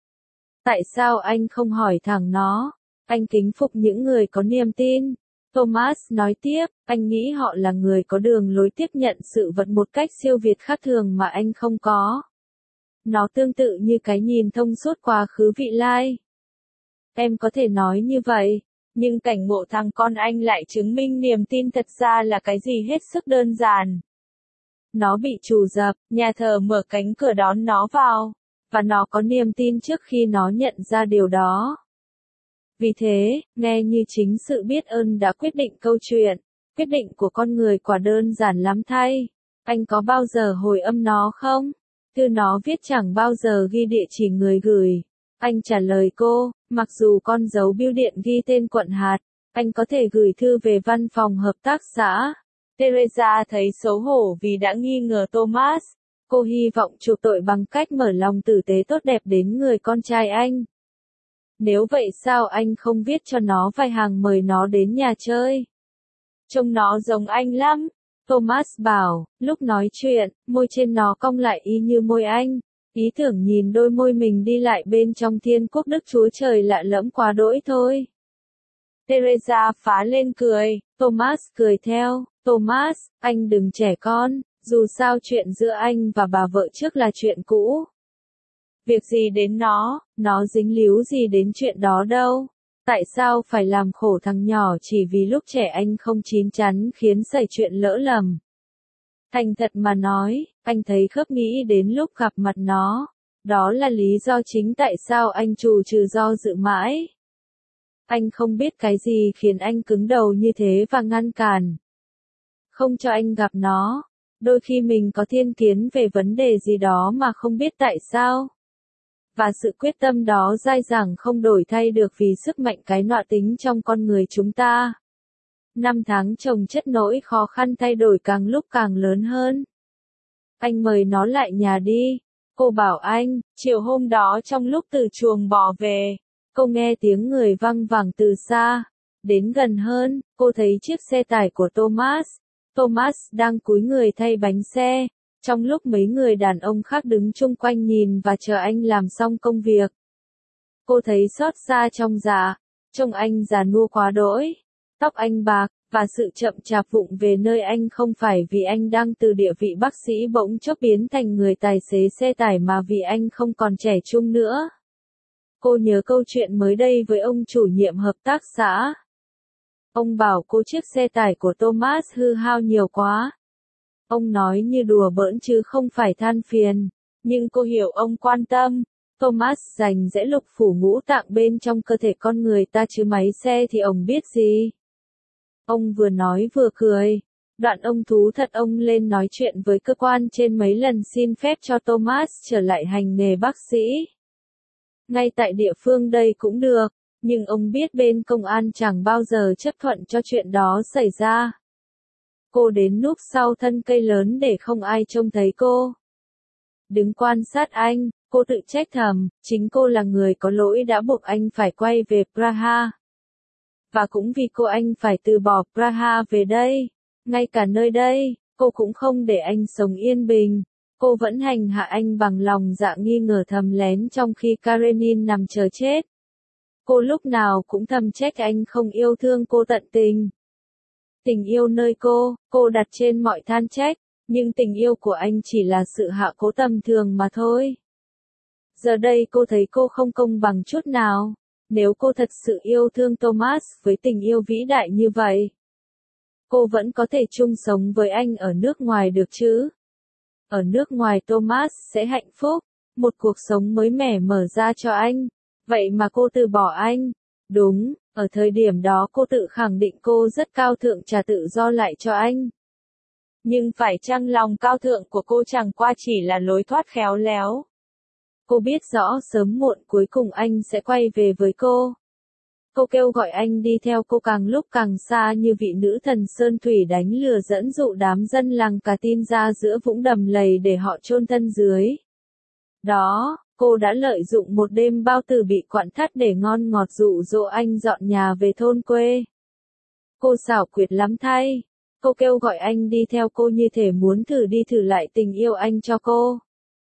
Tại sao anh không hỏi thẳng nó? Anh kính phục những người có niềm tin. Thomas nói tiếp, anh nghĩ họ là người có đường lối tiếp nhận sự vật một cách siêu việt khác thường mà anh không có. Nó tương tự như cái nhìn thông suốt quá khứ vị lai. Em có thể nói như vậy, nhưng cảnh ngộ thằng con anh lại chứng minh niềm tin thật ra là cái gì hết sức đơn giản. Nó bị trù dập, nhà thờ mở cánh cửa đón nó vào, và nó có niềm tin trước khi nó nhận ra điều đó. Vì thế, nghe như chính sự biết ơn đã quyết định câu chuyện, quyết định của con người quả đơn giản lắm thay. Anh có bao giờ hồi âm nó không? Thư nó viết chẳng bao giờ ghi địa chỉ người gửi. Anh trả lời cô, mặc dù con dấu bưu điện ghi tên quận hạt, anh có thể gửi thư về văn phòng hợp tác xã. Teresa thấy xấu hổ vì đã nghi ngờ Thomas. Cô hy vọng chuộc tội bằng cách mở lòng tử tế tốt đẹp đến người con trai anh. Nếu vậy sao anh không viết cho nó vài hàng mời nó đến nhà chơi? Trông nó giống anh lắm. Thomas bảo, lúc nói chuyện, môi trên nó cong lại y như môi anh. Ý tưởng nhìn đôi môi mình đi lại bên trong thiên quốc Đức Chúa Trời lạ lẫm quá đỗi thôi. Teresa phá lên cười, Thomas cười theo, Thomas, anh đừng trẻ con, dù sao chuyện giữa anh và bà vợ trước là chuyện cũ. Việc gì đến nó dính líu gì đến chuyện đó đâu. Tại sao phải làm khổ thằng nhỏ chỉ vì lúc trẻ anh không chín chắn khiến xảy chuyện lỡ lầm. Thành thật mà nói, anh thấy khớp nghĩ đến lúc gặp mặt nó. Đó là lý do chính tại sao anh trù trừ do dự mãi. Anh không biết cái gì khiến anh cứng đầu như thế và ngăn cản. không cho anh gặp nó. Đôi khi mình có thiên kiến về vấn đề gì đó mà không biết tại sao. Và sự quyết tâm đó dai dẳng không đổi thay được vì sức mạnh cái nọ tính trong con người chúng ta. 5 tháng chồng chất nỗi khó khăn thay đổi càng lúc càng lớn hơn. Anh mời nó lại nhà đi. Cô bảo anh, chiều hôm đó trong lúc từ chuồng bỏ về, cô nghe tiếng người văng vẳng từ xa. Đến gần hơn, cô thấy chiếc xe tải của Thomas. Thomas đang cúi người thay bánh xe, trong lúc mấy người đàn ông khác đứng chung quanh nhìn và chờ anh làm xong công việc. Cô thấy xót xa trong dạ, trông anh già nua quá đỗi, tóc anh bạc, và sự chậm chạp vụng về nơi anh không phải vì anh đang từ địa vị bác sĩ bỗng chốc biến thành người tài xế xe tải mà vì anh không còn trẻ trung nữa. Cô nhớ câu chuyện mới đây với ông chủ nhiệm hợp tác xã. Ông bảo cô chiếc xe tải của Thomas hư hao nhiều quá. Ông nói như đùa bỡn chứ không phải than phiền, nhưng cô hiểu ông quan tâm. Thomas dành dễ lục phủ ngũ tạng bên trong cơ thể con người ta chứ máy xe thì ông biết gì. Ông vừa nói vừa cười. Đoạn ông thú thật ông lên nói chuyện với cơ quan trên mấy lần xin phép cho Thomas trở lại hành nghề bác sĩ. Ngay tại địa phương đây cũng được, nhưng ông biết bên công an chẳng bao giờ chấp thuận cho chuyện đó xảy ra. Cô đến núp sau thân cây lớn để không ai trông thấy cô. Đứng quan sát anh, cô tự trách thầm, chính cô là người có lỗi đã buộc anh phải quay về Praha. Và cũng vì cô anh phải từ bỏ Praha về đây. Ngay cả nơi đây, cô cũng không để anh sống yên bình. Cô vẫn hành hạ anh bằng lòng dạ nghi ngờ thầm lén trong khi Karenin nằm chờ chết. Cô lúc nào cũng thầm trách anh không yêu thương cô tận tình. Tình yêu nơi cô đặt trên mọi than trách, nhưng tình yêu của anh chỉ là sự hạ cố tầm thường mà thôi. Giờ đây cô thấy cô không công bằng chút nào. Nếu cô thật sự yêu thương Thomas với tình yêu vĩ đại như vậy, cô vẫn có thể chung sống với anh ở nước ngoài được chứ? Ở nước ngoài Thomas sẽ hạnh phúc, một cuộc sống mới mẻ mở ra cho anh. Vậy mà cô từ bỏ anh. Đúng, ở thời điểm đó cô tự khẳng định cô rất cao thượng trả tự do lại cho anh. Nhưng phải chăng lòng cao thượng của cô chẳng qua chỉ là lối thoát khéo léo? Cô biết rõ sớm muộn cuối cùng anh sẽ quay về với cô. Cô kêu gọi anh đi theo cô càng lúc càng xa như vị nữ thần sơn thủy đánh lừa dẫn dụ đám dân làng Cà Tin ra giữa vũng đầm lầy để họ chôn thân dưới. Đó, cô đã lợi dụng một đêm bao tử bị quặn thắt để ngon ngọt dụ dỗ anh dọn nhà về thôn quê. Cô xảo quyệt lắm thay. Cô kêu gọi anh đi theo cô như thể muốn thử đi thử lại tình yêu anh cho cô.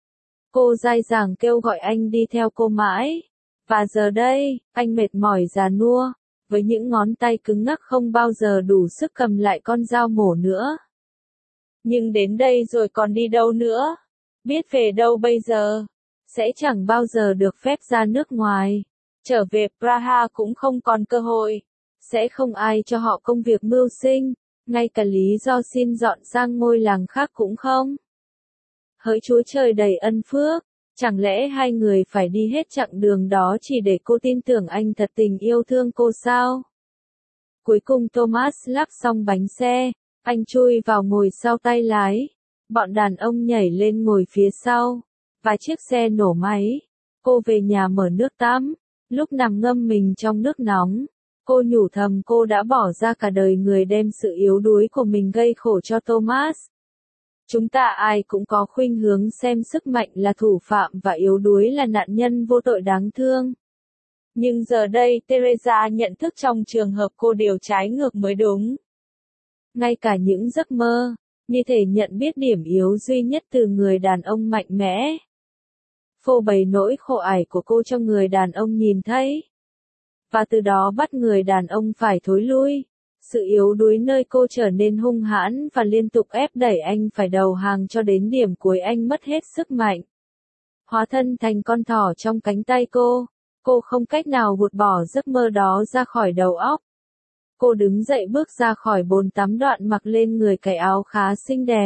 Cô dai dẳng kêu gọi anh đi theo cô mãi. Và giờ đây, anh mệt mỏi già nua, với những ngón tay cứng ngắc không bao giờ đủ sức cầm lại con dao mổ nữa. Nhưng đến đây rồi còn đi đâu nữa? Biết về đâu bây giờ? Sẽ chẳng bao giờ được phép ra nước ngoài. Trở về Praha cũng không còn cơ hội. Sẽ không ai cho họ công việc mưu sinh, ngay cả lý do xin dọn sang ngôi làng khác cũng không. Hỡi Chúa Trời đầy ân phước, chẳng lẽ hai người phải đi hết chặng đường đó chỉ để cô tin tưởng anh thật tình yêu thương cô sao? Cuối cùng Thomas lắc xong bánh xe, anh chui vào ngồi sau tay lái. Bọn đàn ông nhảy lên ngồi phía sau, và chiếc xe nổ máy. Cô về nhà mở nước tắm, lúc nằm ngâm mình trong nước nóng. Cô nhủ thầm cô đã bỏ ra cả đời người đem sự yếu đuối của mình gây khổ cho Thomas. Chúng ta ai cũng có khuynh hướng xem sức mạnh là thủ phạm và yếu đuối là nạn nhân vô tội đáng thương. Nhưng giờ đây Teresa nhận thức trong trường hợp cô điều trái ngược mới đúng. Ngay cả những giấc mơ, như thể nhận biết điểm yếu duy nhất từ người đàn ông mạnh mẽ. Phô bày nỗi khổ ải của cô cho người đàn ông nhìn thấy. Và từ đó bắt người đàn ông phải thối lui. Sự yếu đuối nơi cô trở nên hung hãn và liên tục ép đẩy anh phải đầu hàng cho đến điểm cuối anh mất hết sức mạnh. Hóa thân thành con thỏ trong cánh tay cô không cách nào gột bỏ giấc mơ đó ra khỏi đầu óc. Cô đứng dậy bước ra khỏi bồn tắm đoạn mặc lên người cái áo khá xinh đẹp.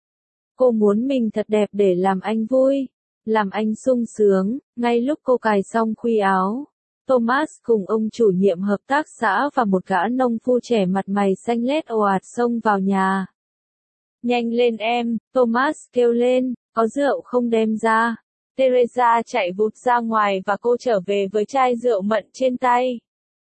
Cô muốn mình thật đẹp để làm anh vui, làm anh sung sướng, ngay lúc cô cài xong khuy áo. Thomas cùng ông chủ nhiệm hợp tác xã và một gã nông phu trẻ mặt mày xanh lét ồ ạt xông vào nhà. Nhanh lên em, Thomas kêu lên, có rượu không đem ra. Teresa chạy vụt ra ngoài và cô trở về với chai rượu mận trên tay.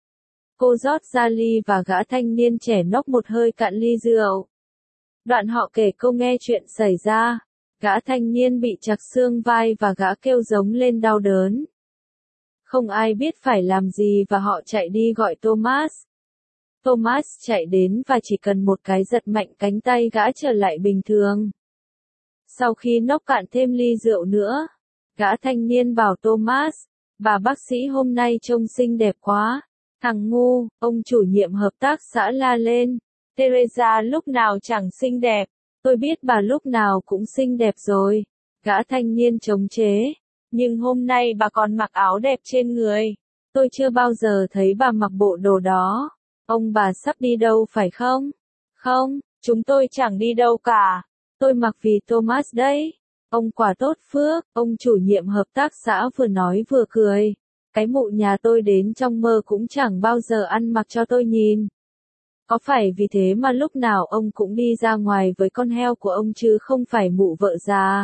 Cô rót ra ly và gã thanh niên trẻ nốc một hơi cạn ly rượu. Đoạn họ kể câu nghe chuyện xảy ra. Gã thanh niên bị trặc xương vai và gã kêu giống lên đau đớn. Không ai biết phải làm gì và họ chạy đi gọi Thomas. Thomas chạy đến và chỉ cần một cái giật mạnh cánh tay gã trở lại bình thường. Sau khi nốc cạn thêm ly rượu nữa, gã thanh niên bảo Thomas, bà bác sĩ hôm nay trông xinh đẹp quá. Thằng ngu, ông chủ nhiệm hợp tác xã la lên. Teresa lúc nào chẳng xinh đẹp, tôi biết bà lúc nào cũng xinh đẹp rồi. Gã thanh niên chống chế. Nhưng hôm nay bà còn mặc áo đẹp trên người. Tôi chưa bao giờ thấy bà mặc bộ đồ đó. Ông bà sắp đi đâu phải không? Không, chúng tôi chẳng đi đâu cả. Tôi mặc vì Thomas đấy. Ông quả tốt phước, ông chủ nhiệm hợp tác xã vừa nói vừa cười. Cái mụ nhà tôi đến trong mơ cũng chẳng bao giờ ăn mặc cho tôi nhìn. Có phải vì thế mà lúc nào ông cũng đi ra ngoài với con heo của ông chứ không phải mụ vợ già?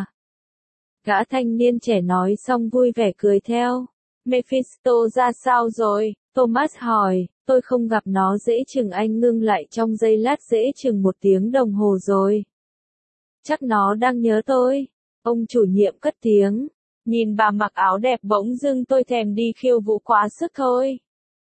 Gã thanh niên trẻ nói xong vui vẻ cười theo. Mephisto ra sao rồi? Thomas hỏi, tôi không gặp nó dễ chừng anh ngưng lại trong giây lát dễ chừng 1 tiếng đồng hồ rồi. Chắc nó đang nhớ tôi. Ông chủ nhiệm cất tiếng. Nhìn bà mặc áo đẹp bỗng dưng tôi thèm đi khiêu vũ quá sức thôi.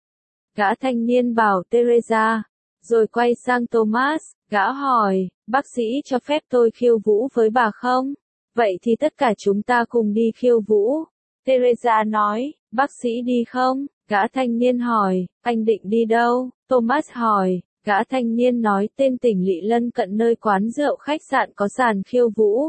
Gã thanh niên bảo Teresa. Rồi quay sang Thomas, gã hỏi, bác sĩ cho phép tôi khiêu vũ với bà không? Vậy thì tất cả chúng ta cùng đi khiêu vũ. Teresa nói, bác sĩ đi không? Gã thanh niên hỏi, anh định đi đâu? Thomas hỏi, gã thanh niên nói tên tỉnh lỵ lân cận nơi quán rượu khách sạn có sàn khiêu vũ.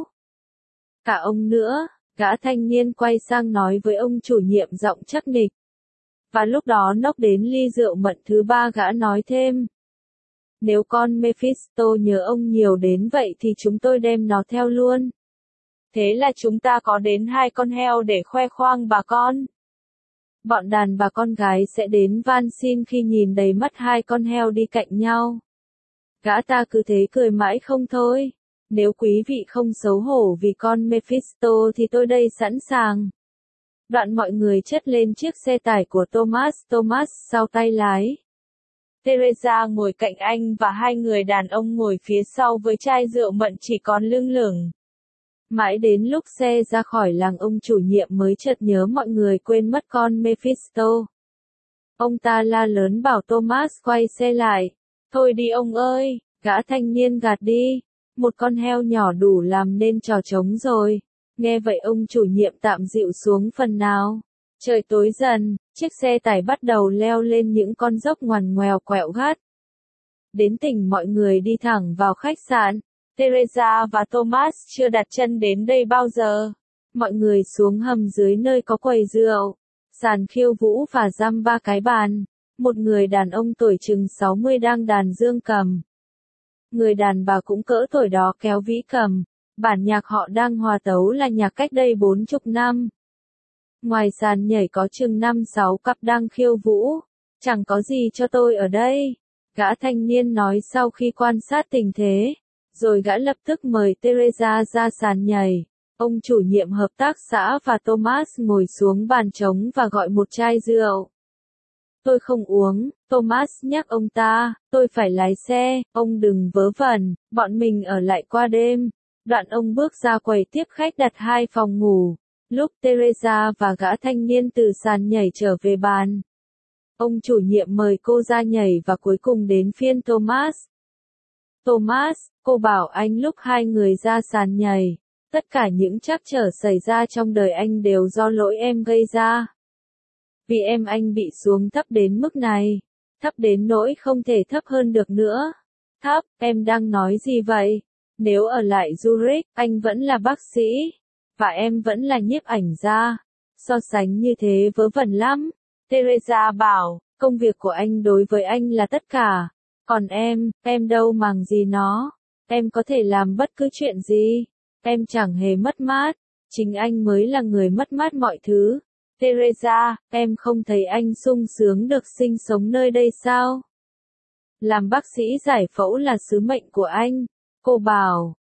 Cả ông nữa, gã thanh niên quay sang nói với ông chủ nhiệm giọng chắc nịch. Và lúc đó nốc đến ly rượu mận thứ 3 gã nói thêm. Nếu con Mephisto nhớ ông nhiều đến vậy thì chúng tôi đem nó theo luôn. Thế là chúng ta có đến 2 con heo để khoe khoang bà con. Bọn đàn bà con gái sẽ đến van xin khi nhìn đầy mắt 2 con heo đi cạnh nhau. Gã ta cứ thế cười mãi không thôi. Nếu quý vị không xấu hổ vì con Mephisto thì tôi đây sẵn sàng. Đoạn mọi người chất lên chiếc xe tải của Thomas sau tay lái. Teresa ngồi cạnh anh và 2 người đàn ông ngồi phía sau với chai rượu mận chỉ còn lưng lửng. Mãi đến lúc xe ra khỏi làng ông chủ nhiệm mới chợt nhớ mọi người quên mất con Mephisto. Ông ta la lớn bảo Thomas quay xe lại. Thôi đi ông ơi, gã thanh niên gạt đi. Một con heo nhỏ đủ làm nên trò trống rồi. Nghe vậy ông chủ nhiệm tạm dịu xuống phần nào. Trời tối dần, chiếc xe tải bắt đầu leo lên những con dốc ngoằn ngoèo quẹo gắt. Đến tỉnh mọi người đi thẳng vào khách sạn. Teresa và Thomas chưa đặt chân đến đây bao giờ. Mọi người xuống hầm dưới nơi có quầy rượu, sàn khiêu vũ và dăm 3 cái bàn. Một người đàn ông tuổi chừng 60 đang đàn dương cầm. Người đàn bà cũng cỡ tuổi đó kéo vĩ cầm. Bản nhạc họ đang hòa tấu là nhạc cách đây 40 năm. Ngoài sàn nhảy có chừng 5-6 cặp đang khiêu vũ. Chẳng có gì cho tôi ở đây. Gã thanh niên nói sau khi quan sát tình thế. Rồi gã lập tức mời Teresa ra sàn nhảy. Ông chủ nhiệm hợp tác xã và Thomas ngồi xuống bàn trống và gọi một chai rượu. Tôi không uống, Thomas nhắc ông ta, tôi phải lái xe, ông đừng vớ vẩn, bọn mình ở lại qua đêm. Đoạn ông bước ra quầy tiếp khách đặt 2 phòng ngủ. Lúc Teresa và gã thanh niên từ sàn nhảy trở về bàn, ông chủ nhiệm mời cô ra nhảy và cuối cùng đến phiên Thomas. Thomas, cô bảo anh lúc 2 người ra sàn nhảy, tất cả những trắc trở xảy ra trong đời anh đều do lỗi em gây ra. Vì em anh bị xuống thấp đến mức này, thấp đến nỗi không thể thấp hơn được nữa. Thấp, em đang nói gì vậy? Nếu ở lại Zurich, anh vẫn là bác sĩ, và em vẫn là nhiếp ảnh gia. So sánh như thế vớ vẩn lắm. Teresa bảo, công việc của anh đối với anh là tất cả. Còn em đâu màng gì nó. Em có thể làm bất cứ chuyện gì. Em chẳng hề mất mát. Chính anh mới là người mất mát mọi thứ. Teresa, em không thấy anh sung sướng được sinh sống nơi đây sao? Làm bác sĩ giải phẫu là sứ mệnh của anh. Cô bảo,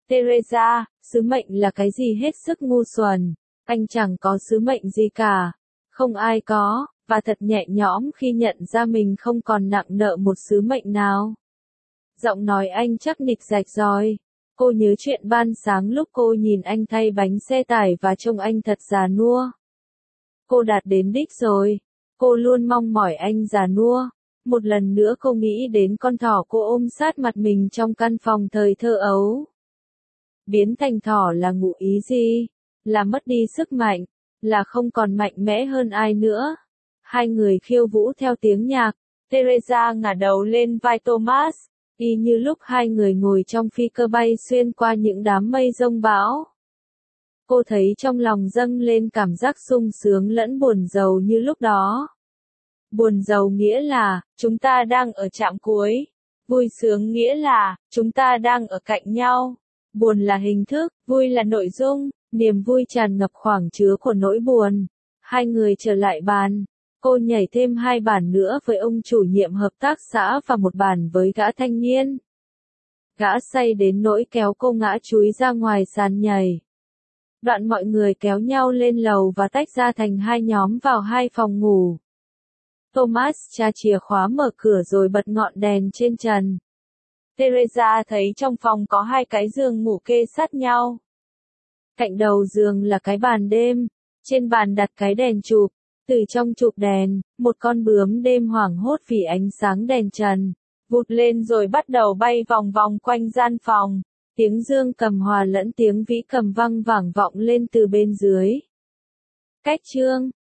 Teresa, sứ mệnh là cái gì hết sức ngu xuẩn. Anh chẳng có sứ mệnh gì cả. Không ai có, và thật nhẹ nhõm khi nhận ra mình không còn nặng nợ một sứ mệnh nào. Giọng nói anh chắc nịch rạch ròi. Cô nhớ chuyện ban sáng lúc cô nhìn anh thay bánh xe tải và trông anh thật già nua. Cô đạt đến đích rồi. Cô luôn mong mỏi anh già nua. Một lần nữa cô nghĩ đến con thỏ cô ôm sát mặt mình trong căn phòng thời thơ ấu. Biến thành thỏ là ngụ ý gì? Là mất đi sức mạnh, là không còn mạnh mẽ hơn ai nữa. Hai người khiêu vũ theo tiếng nhạc. Teresa ngả đầu lên vai Thomas, y như lúc hai người ngồi trong phi cơ bay xuyên qua những đám mây giông bão. Cô thấy trong lòng dâng lên cảm giác sung sướng lẫn buồn rầu như lúc đó. Buồn rầu nghĩa là, chúng ta đang ở trạm cuối. Vui sướng nghĩa là, chúng ta đang ở cạnh nhau. Buồn là hình thức, vui là nội dung, niềm vui tràn ngập khoảng chứa của nỗi buồn. Hai người trở lại bàn. Cô nhảy thêm 2 bàn nữa với ông chủ nhiệm hợp tác xã và 1 bàn với gã thanh niên. Gã say đến nỗi kéo cô ngã chúi ra ngoài sàn nhảy. Đoạn mọi người kéo nhau lên lầu và tách ra thành 2 nhóm vào 2 phòng ngủ. Thomas tra chìa khóa mở cửa rồi bật ngọn đèn trên trần. Teresa thấy trong phòng có 2 cái giường ngủ kê sát nhau. Cạnh đầu giường là cái bàn đêm, trên bàn đặt cái đèn chụp. Từ trong chụp đèn, một con bướm đêm hoảng hốt vì ánh sáng đèn trần, vụt lên rồi bắt đầu bay vòng vòng quanh gian phòng. Tiếng dương cầm hòa lẫn tiếng vĩ cầm vang vẳng vọng lên từ bên dưới. Cách chương